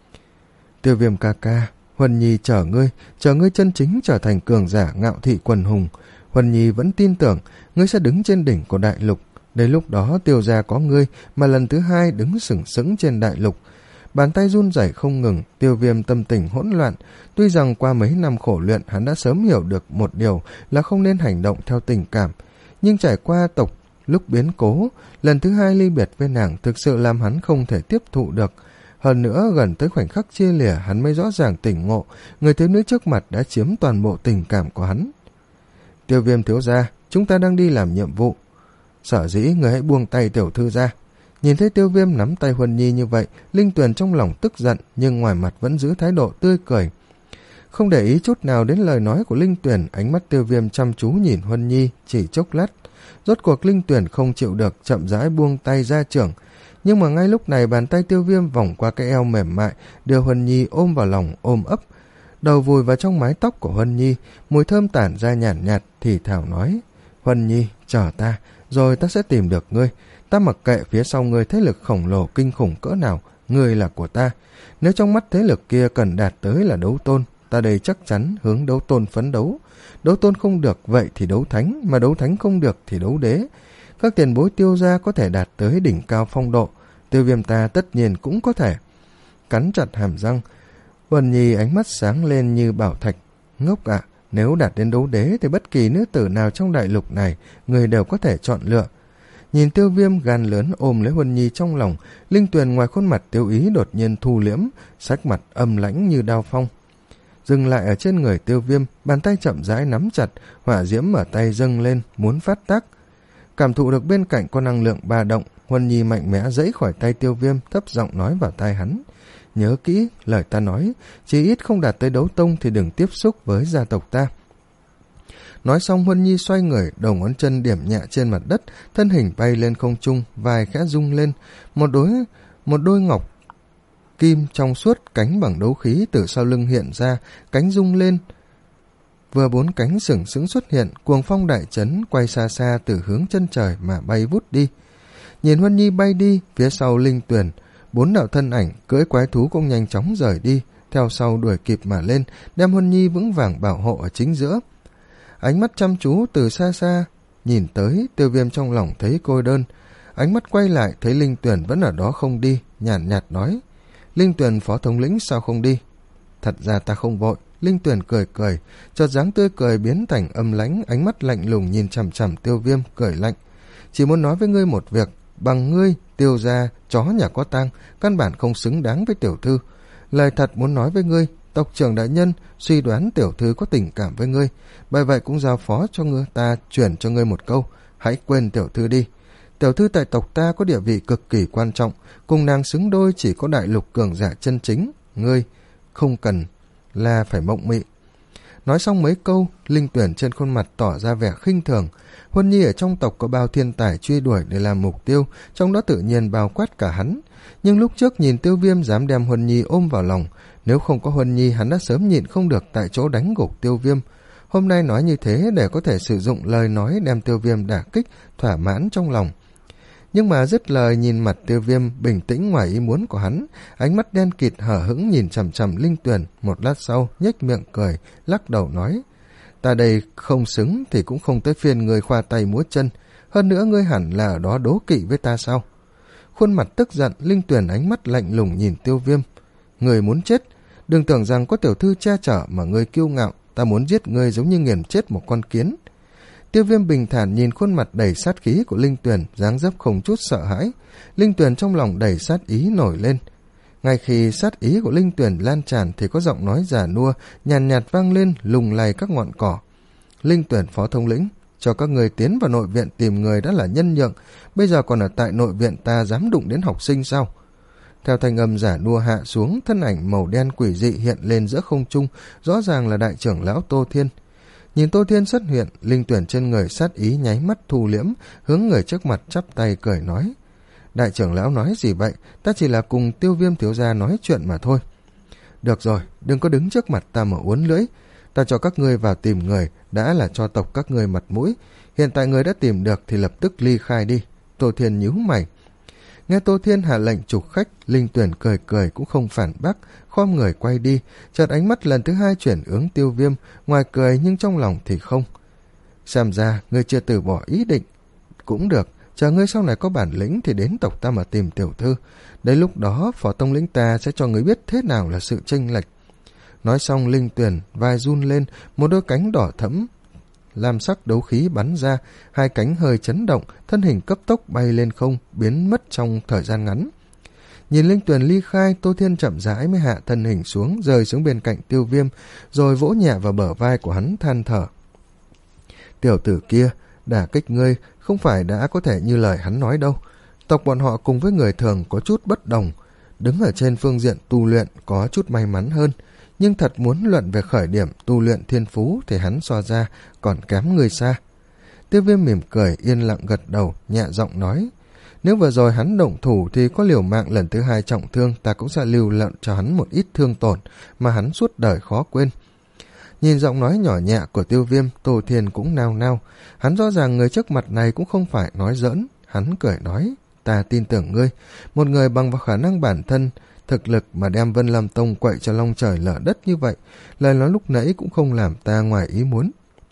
Tiêu Viêm ca ca, Huân Nhi chờ ngươi, chờ ngươi chân chính trở thành cường giả ngạo thị quần hùng. Huân Nhi vẫn tin tưởng ngươi sẽ đứng trên đỉnh của đại lục. Đến lúc đó Tiêu gia có ngươi mà lần thứ hai đứng sừng sững trên đại lục. Bàn tay run rẩy không ngừng, Tiêu Viêm tâm tình hỗn loạn. Tuy rằng qua mấy năm khổ luyện hắn đã sớm hiểu được một điều là không nên hành động theo tình cảm, nhưng trải qua tộc lúc biến cố, lần thứ hai ly biệt với nàng thực sự làm hắn không thể tiếp thụ được. Hơn nữa gần tới khoảnh khắc chia lìa, hắn mới rõ ràng tỉnh ngộ, người thiếu nữ trước mặt đã chiếm toàn bộ tình cảm của hắn. Tiêu Viêm thiếu gia, chúng ta đang đi làm nhiệm vụ, sở dĩ người hãy buông tay tiểu thư ra. Nhìn thấy Tiêu Viêm nắm tay Huân Nhi như vậy, Linh Tuyền trong lòng tức giận, nhưng ngoài mặt vẫn giữ thái độ tươi cười. Không để ý chút nào đến lời nói của Linh Tuyền, ánh mắt Tiêu Viêm chăm chú nhìn Huân Nhi chỉ chốc lát. Rốt cuộc Linh Tuyền không chịu được, chậm rãi buông tay ra trưởng. Nhưng mà ngay lúc này bàn tay Tiêu Viêm vòng qua cái eo mềm mại, đưa Huân Nhi ôm vào lòng, ôm ấp. Đầu vùi vào trong mái tóc của Huân Nhi, mùi thơm tản ra nhàn nhạt, nhạt, thì thảo nói: Huân Nhi, chờ ta, rồi ta sẽ tìm được ngươi. Ta mặc kệ phía sau ngươi thế lực khổng lồ kinh khủng cỡ nào, ngươi là của ta. Nếu trong mắt thế lực kia cần đạt tới là đấu tôn, ta đây chắc chắn hướng đấu tôn phấn đấu. Đấu tôn không được, vậy thì đấu thánh, mà đấu thánh không được thì đấu đế. Các tiền bối Tiêu gia có thể đạt tới đỉnh cao phong độ, Tiêu Viêm ta tất nhiên cũng có thể. Cắn chặt hàm răng, Huân Nhi ánh mắt sáng lên như bảo thạch. Ngốc ạ, à, nếu đạt đến đấu đế thì bất kỳ nữ tử nào trong đại lục này, người đều có thể chọn lựa. Nhìn Tiêu Viêm gan lớn ôm lấy Huân Nhi trong lòng, Linh Tuyền ngoài khuôn mặt tiêu ý đột nhiên thu liễm, sắc mặt âm lãnh như đao phong. Dừng lại ở trên người Tiêu Viêm, bàn tay chậm rãi nắm chặt, hỏa diễm ở tay dâng lên, muốn phát tác. Cảm thụ được bên cạnh có năng lượng ba động, Huân Nhi mạnh mẽ giãy khỏi tay Tiêu Viêm, thấp giọng nói vào tai hắn: Nhớ kỹ, lời ta nói, chỉ ít không đạt tới đấu tông thì đừng tiếp xúc với gia tộc ta. Nói xong Huân Nhi xoay người, đầu ngón chân điểm nhẹ trên mặt đất, thân hình bay lên không trung, vai khẽ rung lên, một đôi một đôi ngọc kim trong suốt cánh bằng đấu khí từ sau lưng hiện ra, cánh rung lên. Vừa bốn cánh sừng sững xuất hiện, cuồng phong đại chấn quay xa xa từ hướng chân trời mà bay vút đi. Nhìn Huân Nhi bay đi, phía sau Linh Tuyền, bốn đạo thân ảnh cưỡi quái thú cũng nhanh chóng rời đi, theo sau đuổi kịp mà lên, đem Huân Nhi vững vàng bảo hộ ở chính giữa. Ánh mắt chăm chú từ xa xa nhìn tới, Tiêu Viêm trong lòng thấy cô đơn. Ánh mắt quay lại thấy Linh Tuyền vẫn ở đó không đi, nhàn nhạt, nhạt nói: Linh Tuyền phó thống lĩnh sao không đi? Thật ra ta không vội. Linh Tuyền cười cười, chợt dáng tươi cười biến thành âm lãnh, ánh mắt lạnh lùng nhìn chằm chằm Tiêu Viêm, cười lạnh: chỉ muốn nói với ngươi một việc, bằng ngươi Tiêu gia chó nhà có tang, căn bản không xứng đáng với tiểu thư. Lời thật muốn nói với ngươi, tộc trưởng đại nhân suy đoán tiểu thư có tình cảm với ngươi, bởi vậy cũng giao phó cho ngươi ta chuyển cho ngươi một câu: hãy quên tiểu thư đi. Tiểu thư tại tộc ta có địa vị cực kỳ quan trọng, cùng nàng xứng đôi chỉ có đại lục cường giả chân chính, ngươi không cần là phải mộng mị. Nói xong mấy câu, Linh Tuyển trên khuôn mặt tỏ ra vẻ khinh thường. Huân Nhi ở trong tộc có bao thiên tài truy đuổi để làm mục tiêu, trong đó tự nhiên bao quát cả hắn. Nhưng lúc trước nhìn Tiêu Viêm dám đem Huân Nhi ôm vào lòng, nếu không có Huân Nhi hắn đã sớm nhịn không được tại chỗ đánh gục Tiêu Viêm. Hôm nay nói như thế để có thể sử dụng lời nói đem Tiêu Viêm đả kích, thỏa mãn trong lòng. Nhưng mà dứt lời, nhìn mặt Tiêu Viêm bình tĩnh ngoài ý muốn của hắn, ánh mắt đen kịt hở hững nhìn chằm chằm Linh Tuyền, một lát sau nhếch miệng cười, lắc đầu nói: ta đây không xứng thì cũng không tới phiên người khoa tay múa chân, hơn nữa ngươi hẳn là ở đó đố kỵ với ta sao? Khuôn mặt tức giận, Linh Tuyền ánh mắt lạnh lùng nhìn Tiêu Viêm: người muốn chết, đừng tưởng rằng có tiểu thư che chở mà ngươi kiêu ngạo, ta muốn giết ngươi giống như nghiền chết một con kiến. Tiêu Viêm bình thản nhìn khuôn mặt đầy sát khí của Linh Tuyền, dáng dấp không chút sợ hãi. Linh Tuyền trong lòng đầy sát ý nổi lên. Ngay khi sát ý của Linh Tuyền lan tràn thì có giọng nói già nua nhàn nhạt, nhạt vang lên, lùng lay các ngọn cỏ: Linh Tuyền phó thống lĩnh, cho các người tiến vào nội viện tìm người đã là nhân nhượng, bây giờ còn ở tại nội viện ta dám đụng đến học sinh sao? Theo thanh âm giả nua hạ xuống, thân ảnh màu đen quỷ dị hiện lên giữa không trung, rõ ràng là đại trưởng lão Tô Thiên. Nhìn Tô Thiên xuất hiện, Linh Tuyển trên người sát ý nháy mắt thu liễm, hướng người trước mặt chắp tay cười nói: đại trưởng lão nói gì vậy, ta chỉ là cùng Tiêu Viêm thiếu gia nói chuyện mà thôi. Được rồi, đừng có đứng trước mặt ta mà uốn lưỡi, ta cho các ngươi vào tìm người đã là cho tộc các ngươi mặt mũi, hiện tại người đã tìm được thì lập tức ly khai đi. Tô Thiên nhíu mày. Nghe Tô Thiên hạ lệnh trục khách, Linh Tuyển cười cười cũng không phản bác, khom người quay đi, chợt ánh mắt lần thứ hai chuyển hướng Tiêu Viêm, ngoài cười nhưng trong lòng thì không. Xem ra ngươi chưa từ bỏ ý định. Cũng được, chờ ngươi sau này có bản lĩnh thì đến tộc ta mà tìm tiểu thư, đến lúc đó phó tông lĩnh ta sẽ cho ngươi biết thế nào là sự chênh lệch. Nói xong, Linh Tuyển vai run lên, một đôi cánh đỏ thẫm lam sắc đấu khí bắn ra, hai cánh hơi chấn động, thân hình cấp tốc bay lên không, biến mất trong thời gian ngắn. Nhìn Linh Tuyền ly khai, Tô Thiên chậm rãi mới hạ thân hình xuống, rơi xuống bên cạnh Tiêu Viêm, rồi vỗ nhẹ vào bờ vai của hắn, than thở: tiểu tử kia đả kích ngươi không phải đã có thể như lời hắn nói đâu. Tộc bọn họ cùng với người thường có chút bất đồng, đứng ở trên phương diện tu luyện có chút may mắn hơn, nhưng thật muốn luận về khởi điểm tu luyện thiên phú thì hắn so ra còn kém người xa. Tiêu Viêm mỉm cười, yên lặng gật đầu, nhẹ giọng nói: nếu vừa rồi hắn động thủ thì có liều mạng lần thứ hai trọng thương, ta cũng sẽ lưu lợn cho hắn một ít thương tổn mà hắn suốt đời khó quên. Nhìn giọng nói nhỏ nhẹ của Tiêu Viêm, Tô Thiên cũng nao nao, hắn rõ ràng người trước mặt này cũng không phải nói giỡn. Hắn cười nói: ta tin tưởng ngươi, một người bằng vào khả năng bản thân thực lực mà đem Vân Lam Tông quậy cho long trời lở đất như vậy, lời nói lúc nãy cũng không làm ta ngoài ý muốn.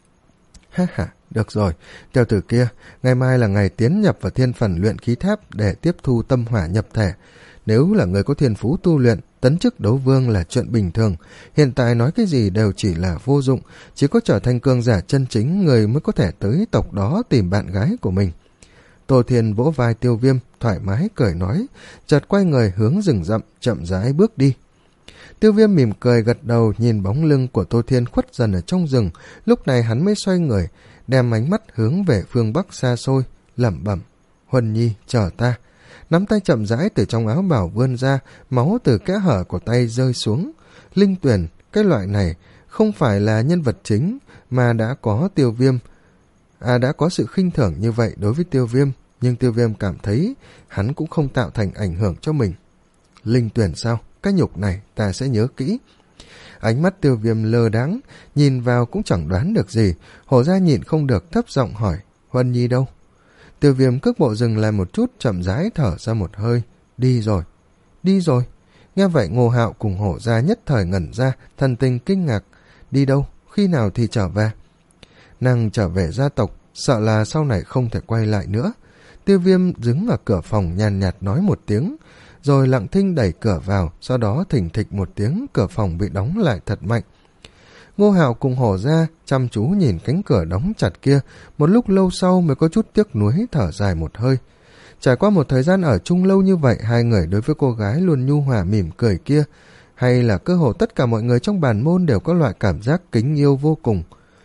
Ha ha, được rồi, tiểu tử kia, ngày mai là ngày tiến nhập vào thiên phần luyện khí tháp để tiếp thu tâm hỏa nhập thể. Nếu là người có thiên phú tu luyện, tấn chức đấu vương là chuyện bình thường, hiện tại nói cái gì đều chỉ là vô dụng, chỉ có trở thành cường giả chân chính người mới có thể tới tộc đó tìm bạn gái của mình. Tô Thiên vỗ vai Tiêu Viêm, thoải mái cười nói, chợt quay người hướng rừng rậm, chậm rãi bước đi. Tiêu Viêm mỉm cười gật đầu, nhìn bóng lưng của Tô Thiên khuất dần ở trong rừng, lúc này hắn mới xoay người, đem ánh mắt hướng về phương bắc xa xôi, lẩm bẩm: Huân Nhi, chờ ta. Nắm tay chậm rãi từ trong áo bào vươn ra, máu từ kẽ hở của tay rơi xuống. Linh tuyển, cái loại này không phải là nhân vật chính mà đã có Tiêu Viêm, à đã có sự khinh thường như vậy đối với Tiêu Viêm, nhưng Tiêu Viêm cảm thấy hắn cũng không tạo thành ảnh hưởng cho mình. Linh tuyển sao? Cái nhục này ta sẽ nhớ kỹ. Ánh mắt Tiêu Viêm lơ đãng, nhìn vào cũng chẳng đoán được gì. Hổ ra nhịn không được thấp giọng hỏi, Huân Nhi đâu? Tiêu Viêm cước bộ dừng lại một chút, chậm rãi thở ra một hơi. Đi rồi. Đi rồi. Nghe vậy Ngô Hạo cùng Hổ ra nhất thời ngẩn ra, thần tình kinh ngạc. Đi đâu? Khi nào thì trở về? Nàng trở về gia tộc, sợ là sau này không thể quay lại nữa. Tiêu Viêm đứng ở cửa phòng nhàn nhạt nói một tiếng, rồi lặng thinh đẩy cửa vào, sau đó thình thịch một tiếng, cửa phòng bị đóng lại thật mạnh. Ngô Hạo cùng Hổ ra chăm chú nhìn cánh cửa đóng chặt kia, một lúc lâu sau mới có chút tiếc nuối thở dài một hơi. Trải qua một thời gian ở chung lâu như vậy, hai người đối với cô gái luôn nhu hòa mỉm cười kia, hay là cơ hồ tất cả mọi người trong bản môn đều có loại cảm giác kính yêu vô cùng.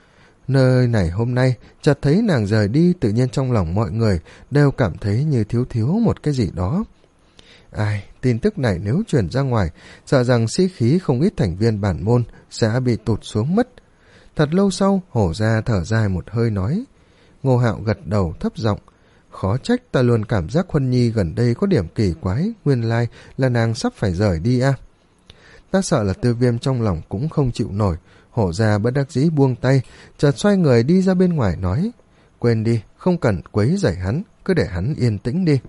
Nơi này hôm nay, chợt thấy nàng rời đi, tự nhiên trong lòng mọi người đều cảm thấy như thiếu thiếu một cái gì đó. Ai, tin tức này nếu truyền ra ngoài, sợ rằng sĩ khí không ít thành viên bản môn sẽ bị tụt xuống mất. Thật lâu sau, Hổ ra thở dài một hơi nói. Ngô Hạo gật đầu thấp giọng. Khó trách ta luôn cảm giác Huân Nhi gần đây có điểm kỳ quái, nguyên lai là nàng sắp phải rời đi à. Ta sợ là Tiêu Viêm trong lòng cũng không chịu nổi. Hổ ra bất đắc dĩ buông tay, chợt xoay người đi ra bên ngoài nói. Quên đi, không cần quấy rầy hắn, cứ để hắn yên tĩnh đi.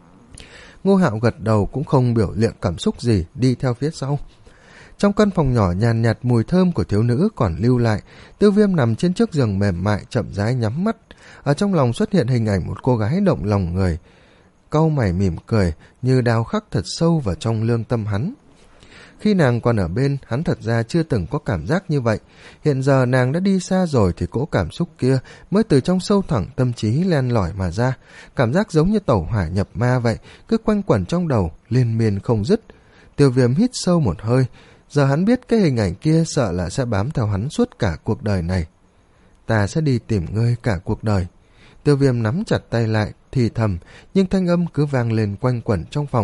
Ngô Hạo gật đầu cũng không biểu hiện cảm xúc gì, đi theo phía sau. Trong căn phòng nhỏ nhàn nhạt mùi thơm của thiếu nữ còn lưu lại. Tiêu Viêm nằm trên chiếc giường mềm mại chậm rãi nhắm mắt. Ở trong lòng xuất hiện hình ảnh một cô gái động lòng người, cau mày mỉm cười như đào khắc thật sâu vào trong lương tâm hắn. Khi nàng còn ở bên, hắn thật ra chưa từng có cảm giác như vậy. Hiện giờ nàng đã đi xa rồi thì cỗ cảm xúc kia mới từ trong sâu thẳm tâm trí len lỏi mà ra. Cảm giác giống như tẩu hỏa nhập ma vậy, cứ quanh quẩn trong đầu, liên miên không dứt. Tiêu Viêm hít sâu một hơi. Giờ hắn biết cái hình ảnh kia sợ là sẽ bám theo hắn suốt cả cuộc đời này. Ta sẽ đi tìm ngươi cả cuộc đời. Tiêu Viêm nắm chặt tay lại, thì thầm, nhưng thanh âm cứ vang lên quanh quẩn trong phòng.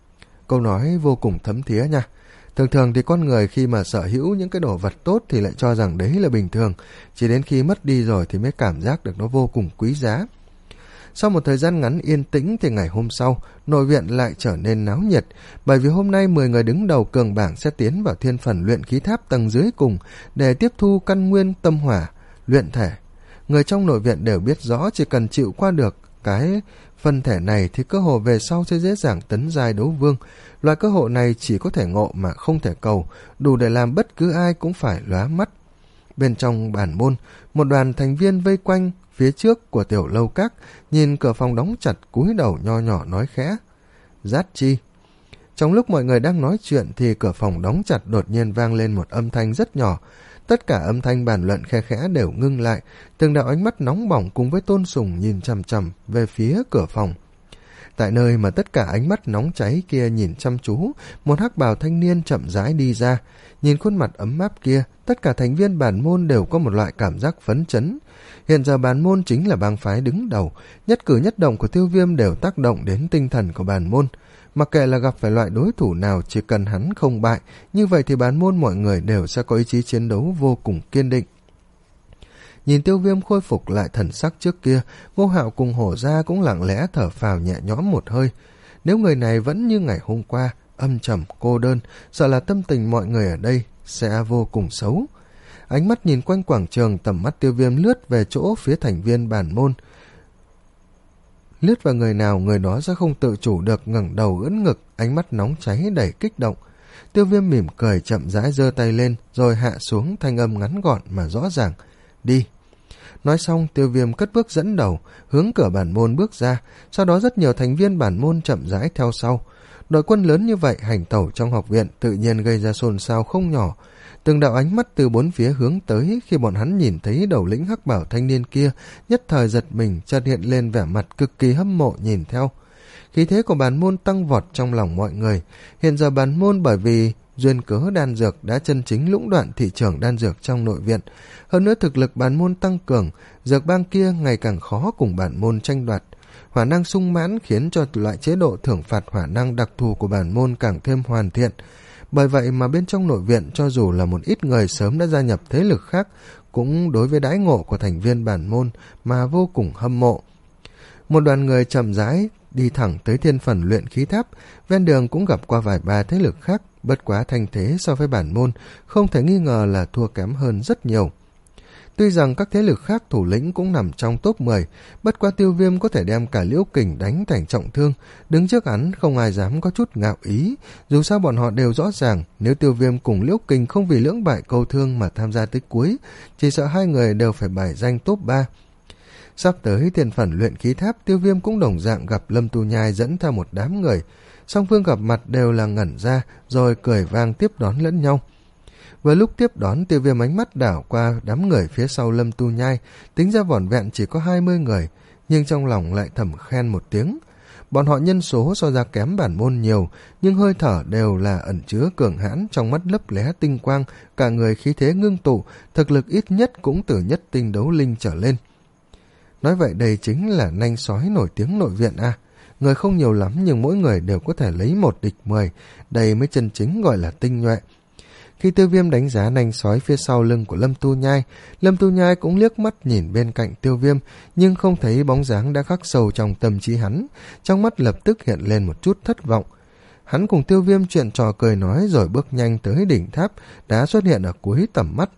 Câu nói vô cùng thấm thía nha. Thường thường thì con người khi mà sở hữu những cái đồ vật tốt thì lại cho rằng đấy là bình thường. Chỉ đến khi mất đi rồi thì mới cảm giác được nó vô cùng quý giá. Sau một thời gian ngắn yên tĩnh thì ngày hôm sau, nội viện lại trở nên náo nhiệt. Bởi vì hôm nay mười người đứng đầu cường bảng sẽ tiến vào thiên phần luyện khí tháp tầng dưới cùng để tiếp thu căn nguyên tâm hỏa, luyện thể. Người trong nội viện đều biết rõ chỉ cần chịu qua được cái phân thể này thì cơ hội về sau sẽ dễ dàng tấn giai đấu vương. Loại cơ hội này chỉ có thể ngộ mà không thể cầu, đủ để làm bất cứ ai cũng phải lóa mắt. Bên trong bản môn, một đoàn thành viên vây quanh phía trước của tiểu lâu các, nhìn cửa phòng đóng chặt, cúi đầu nho nhỏ nói khẽ. Giát chi. Trong lúc mọi người đang nói chuyện thì cửa phòng đóng chặt đột nhiên vang lên một âm thanh rất nhỏ. Tất cả âm thanh bàn luận khe khẽ đều ngưng lại, từng đạo ánh mắt nóng bỏng cùng với tôn sùng nhìn chằm chằm về phía cửa phòng. Tại nơi mà tất cả ánh mắt nóng cháy kia nhìn chăm chú, một hắc bào thanh niên chậm rãi đi ra. Nhìn khuôn mặt ấm áp kia, tất cả thành viên bản môn đều có một loại cảm giác phấn chấn. Hiện giờ bản môn chính là bang phái đứng đầu, nhất cử nhất động của Tiêu Viêm đều tác động đến tinh thần của bản môn. Mặc kệ là gặp phải loại đối thủ nào, chỉ cần hắn không bại, như vậy thì bản môn mọi người đều sẽ có ý chí chiến đấu vô cùng kiên định. Nhìn Tiêu Viêm khôi phục lại thần sắc trước kia, Ngô Hạo cùng Hổ ra cũng lặng lẽ thở phào nhẹ nhõm một hơi. Nếu người này vẫn như ngày hôm qua, âm trầm, cô đơn, sợ là tâm tình mọi người ở đây sẽ vô cùng xấu. Ánh mắt nhìn quanh quảng trường, tầm mắt Tiêu Viêm lướt về chỗ phía thành viên bản môn. Lướt vào người nào, người đó sẽ không tự chủ được ngẩng đầu ưỡn ngực, ánh mắt nóng cháy đầy kích động. Tiêu Viêm mỉm cười chậm rãi giơ tay lên, rồi hạ xuống, thanh âm ngắn gọn mà rõ ràng. Đi. Nói xong, Tiêu Viêm cất bước dẫn đầu, hướng cửa bản môn bước ra, sau đó rất nhiều thành viên bản môn chậm rãi theo sau. Đội quân lớn như vậy hành tẩu trong học viện tự nhiên gây ra xôn xao không nhỏ. Từng đạo ánh mắt từ bốn phía hướng tới, khi bọn hắn nhìn thấy đầu lĩnh hắc bảo thanh niên kia, nhất thời giật mình, chợt hiện lên vẻ mặt cực kỳ hâm mộ nhìn theo. Khí thế của bản môn tăng vọt trong lòng mọi người. Hiện giờ bản môn bởi vì duyên cớ đan dược đã chân chính lũng đoạn thị trường đan dược trong nội viện. Hơn nữa thực lực bản môn tăng cường, dược bang kia ngày càng khó cùng bản môn tranh đoạt. Hỏa năng sung mãn khiến cho loại chế độ thưởng phạt hỏa năng đặc thù của bản môn càng thêm hoàn thiện. Bởi vậy mà bên trong nội viện, cho dù là một ít người sớm đã gia nhập thế lực khác, cũng đối với đãi ngộ của thành viên bản môn mà vô cùng hâm mộ. Một đoàn người chậm rãi đi thẳng tới thiên phần luyện khí tháp, ven đường cũng gặp qua vài ba thế lực khác, bất quá thanh thế so với bản môn không thể nghi ngờ là thua kém hơn rất nhiều. Tuy rằng các thế lực khác thủ lĩnh cũng nằm trong top mười, bất quá Tiêu Viêm có thể đem cả Liễu Kình đánh thành trọng thương, đứng trước hắn không ai dám có chút ngạo ý, dù sao bọn họ đều rõ ràng nếu Tiêu Viêm cùng Liễu Kình không vì lưỡng bại câu thương mà tham gia tới cuối, chỉ sợ hai người đều phải bài danh top ba. Sắp tới thiên phần luyện khí tháp, Tiêu Viêm cũng đồng dạng gặp Lâm Tu Nhai dẫn theo một đám người, song phương gặp mặt đều là ngẩn ra rồi cười vang tiếp đón lẫn nhau. Vừa lúc tiếp đón, Tiêu Viêm ánh mắt đảo qua đám người phía sau Lâm Tu Nhai, tính ra vỏn vẹn chỉ có hai mươi người, nhưng trong lòng lại thầm khen một tiếng. Bọn họ nhân số so ra kém bản môn nhiều, nhưng hơi thở đều là ẩn chứa cường hãn, trong mắt lấp lé tinh quang, cả người khí thế ngưng tụ, thực lực ít nhất cũng từ nhất tinh đấu linh trở lên. Nói vậy đây chính là nanh sói nổi tiếng nội viện à. Người không nhiều lắm nhưng mỗi người đều có thể lấy một địch mười, đây mới chân chính gọi là tinh nhuệ. Khi Tiêu Viêm đánh giá nanh sói phía sau lưng của Lâm Tu Nhai, Lâm Tu Nhai cũng liếc mắt nhìn bên cạnh Tiêu Viêm, nhưng không thấy bóng dáng đã khắc sâu trong tâm trí hắn, trong mắt lập tức hiện lên một chút thất vọng. Hắn cùng Tiêu Viêm chuyện trò cười nói rồi bước nhanh tới đỉnh tháp, đã xuất hiện ở cuối tầm mắt.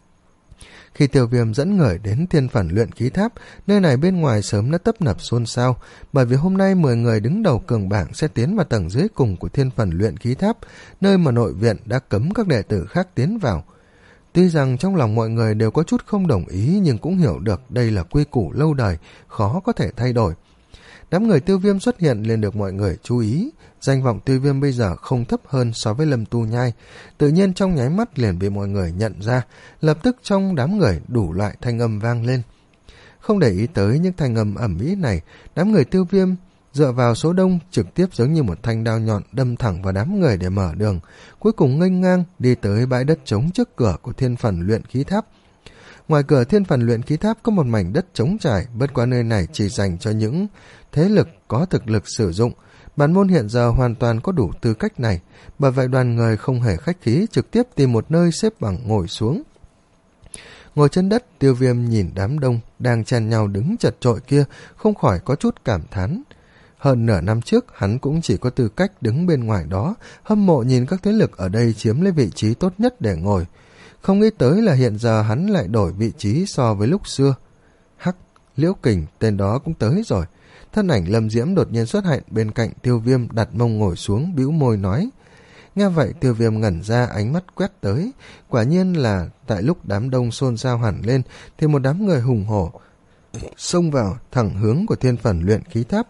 Khi Tiêu Viêm dẫn người đến thiên phần luyện khí tháp, nơi này bên ngoài sớm đã tấp nập xôn xao, bởi vì hôm nay mười người đứng đầu cường bảng sẽ tiến vào tầng dưới cùng của thiên phần luyện khí tháp, nơi mà nội viện đã cấm các đệ tử khác tiến vào. Tuy rằng trong lòng mọi người đều có chút không đồng ý, nhưng cũng hiểu được đây là quy củ lâu đời, khó có thể thay đổi. Đám người Tiêu Viêm xuất hiện liền được mọi người chú ý, danh vọng Tiêu Viêm bây giờ không thấp hơn so với Lâm Tu Nhai, tự nhiên trong nháy mắt liền bị mọi người nhận ra, lập tức trong đám người đủ loại thanh âm vang lên. Không để ý tới những thanh âm ầm ĩ này, đám người Tiêu Viêm dựa vào số đông trực tiếp giống như một thanh đao nhọn đâm thẳng vào đám người để mở đường, cuối cùng nghênh ngang đi tới bãi đất trống trước cửa của thiên phần luyện khí tháp. Ngoài cửa thiên phần luyện khí tháp có một mảnh đất trống trải, bất quá nơi này chỉ dành cho những thế lực có thực lực sử dụng. Bản môn hiện giờ hoàn toàn có đủ tư cách này, bởi vậy đoàn người không hề khách khí trực tiếp tìm một nơi xếp bằng ngồi xuống. Ngồi trên đất, Tiêu Viêm nhìn đám đông đang chen nhau đứng chật chội kia, không khỏi có chút cảm thán. Hơn nửa năm trước, hắn cũng chỉ có tư cách đứng bên ngoài đó, hâm mộ nhìn các thế lực ở đây chiếm lấy vị trí tốt nhất để ngồi. Không nghĩ tới là hiện giờ hắn lại đổi vị trí so với lúc xưa. Hắc, Liễu Kình, tên đó cũng tới rồi. Thân ảnh Lâm Diễm đột nhiên xuất hiện bên cạnh Tiêu Viêm, đặt mông ngồi xuống, bĩu môi nói. Nghe vậy Tiêu Viêm ngẩn ra, ánh mắt quét tới. Quả nhiên là tại lúc đám đông xôn xao hẳn lên, thì một đám người hùng hổ xông vào thẳng hướng của thiên phần luyện khí tháp.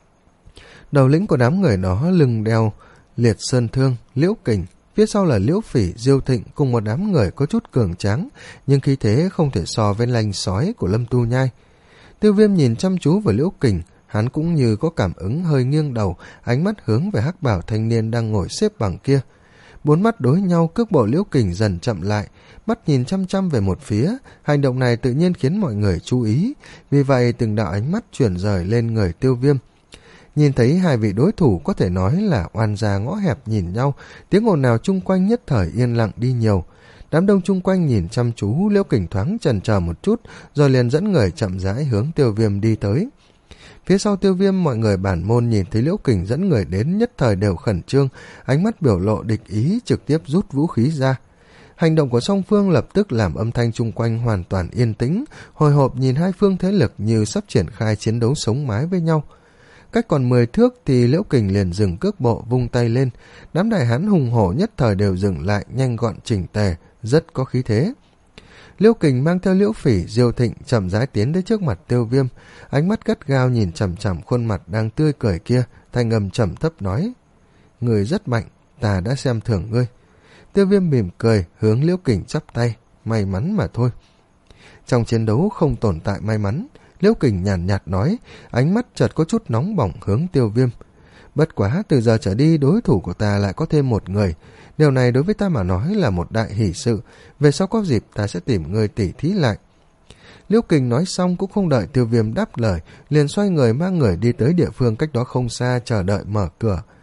Đầu lĩnh của đám người đó lưng đeo Liệt Sơn Thương, Liễu Kình, phía sau là Liễu Phỉ, Diêu Thịnh cùng một đám người có chút cường tráng, nhưng khí thế không thể so với lanh sói của Lâm Tu Nhai. Tiêu Viêm nhìn chăm chú vào Liễu Kình, hắn cũng như có cảm ứng hơi nghiêng đầu, ánh mắt hướng về hắc bảo thanh niên đang ngồi xếp bằng kia. Bốn mắt đối nhau, cước bộ Liễu Kình dần chậm lại, mắt nhìn chăm chăm về một phía, hành động này tự nhiên khiến mọi người chú ý, vì vậy từng đạo ánh mắt chuyển rời lên người Tiêu Viêm. Nhìn thấy hai vị đối thủ có thể nói là oan gia ngõ hẹp nhìn nhau, tiếng ồn nào chung quanh nhất thời yên lặng đi nhiều. Đám đông chung quanh nhìn chăm chú, Liễu Kình thoáng chần chờ một chút, rồi liền dẫn người chậm rãi hướng Tiêu Viêm đi tới. Phía sau Tiêu Viêm, mọi người bản môn nhìn thấy Liễu Kình dẫn người đến nhất thời đều khẩn trương, ánh mắt biểu lộ địch ý, trực tiếp rút vũ khí ra. Hành động của song phương lập tức làm âm thanh chung quanh hoàn toàn yên tĩnh, hồi hộp nhìn hai phương thế lực như sắp triển khai chiến đấu sống mái với nhau. Cách còn mười thước thì Liễu Kình liền dừng cước bộ, vung tay lên, đám đại hán hùng hổ nhất thời đều dừng lại, nhanh gọn chỉnh tề, rất có khí thế. Liễu Kình mang theo Liễu Phỉ, Diêu Thịnh chậm rãi tiến đến trước mặt Tiêu Viêm, ánh mắt gắt gao nhìn chằm chằm khuôn mặt đang tươi cười kia, thanh âm trầm thấp nói: "Người rất mạnh, ta đã xem thường ngươi." Tiêu Viêm mỉm cười, hướng Liễu Kình chắp tay, may mắn mà thôi. Trong chiến đấu không tồn tại may mắn, Liễu Kình nhàn nhạt, nhạt nói, ánh mắt chợt có chút nóng bỏng hướng Tiêu Viêm. Bất quá từ giờ trở đi đối thủ của ta lại có thêm một người, điều này đối với ta mà nói là một đại hỷ sự, về sau có dịp ta sẽ tìm người tỉ thí lại. Liễu Kình nói xong cũng không đợi Tiêu Viêm đáp lời, liền xoay người mang người đi tới địa phương cách đó không xa chờ đợi mở cửa.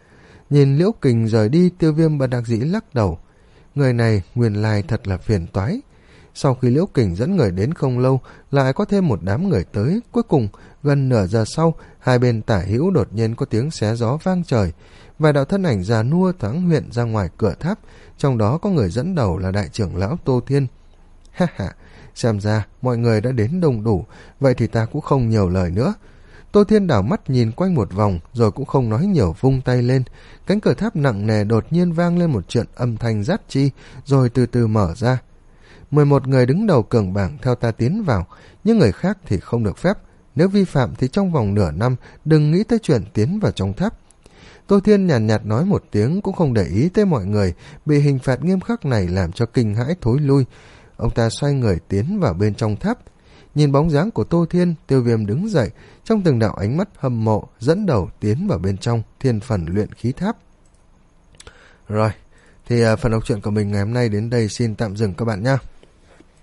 Nhìn Liễu Kình rời đi, Tiêu Viêm bất đắc dĩ lắc đầu. Người này nguyên lai thật là phiền toái. Sau khi Liễu Kình dẫn người đến không lâu, lại có thêm một đám người tới. Cuối cùng, gần nửa giờ sau, hai bên tả hữu đột nhiên có tiếng xé gió vang trời. Vài đạo thân ảnh già nua thoáng hiện ra ngoài cửa tháp, trong đó có người dẫn đầu là đại trưởng lão Tô Thiên. Ha ha, xem ra mọi người đã đến đông đủ, vậy thì ta cũng không nhiều lời nữa. Tô Thiên đảo mắt nhìn quanh một vòng, rồi cũng không nói nhiều, vung tay lên. Cánh cửa tháp nặng nề đột nhiên vang lên một trận âm thanh rát chi, rồi từ từ mở ra. Mười một người đứng đầu cường bảng theo ta tiến vào, những người khác thì không được phép. Nếu vi phạm thì trong vòng nửa năm đừng nghĩ tới chuyện tiến vào trong tháp. Tô Thiên nhàn nhạt, nhạt nói một tiếng, cũng không để ý tới mọi người bị hình phạt nghiêm khắc này làm cho kinh hãi thối lui. Ông ta xoay người tiến vào bên trong tháp. Nhìn bóng dáng của Tô Thiên, Tiêu Viêm đứng dậy, trong từng đạo ánh mắt hâm mộ dẫn đầu tiến vào bên trong thiên phần luyện khí tháp. Rồi, thì uh, phần đọc truyện của mình ngày hôm nay đến đây xin tạm dừng các bạn nhé.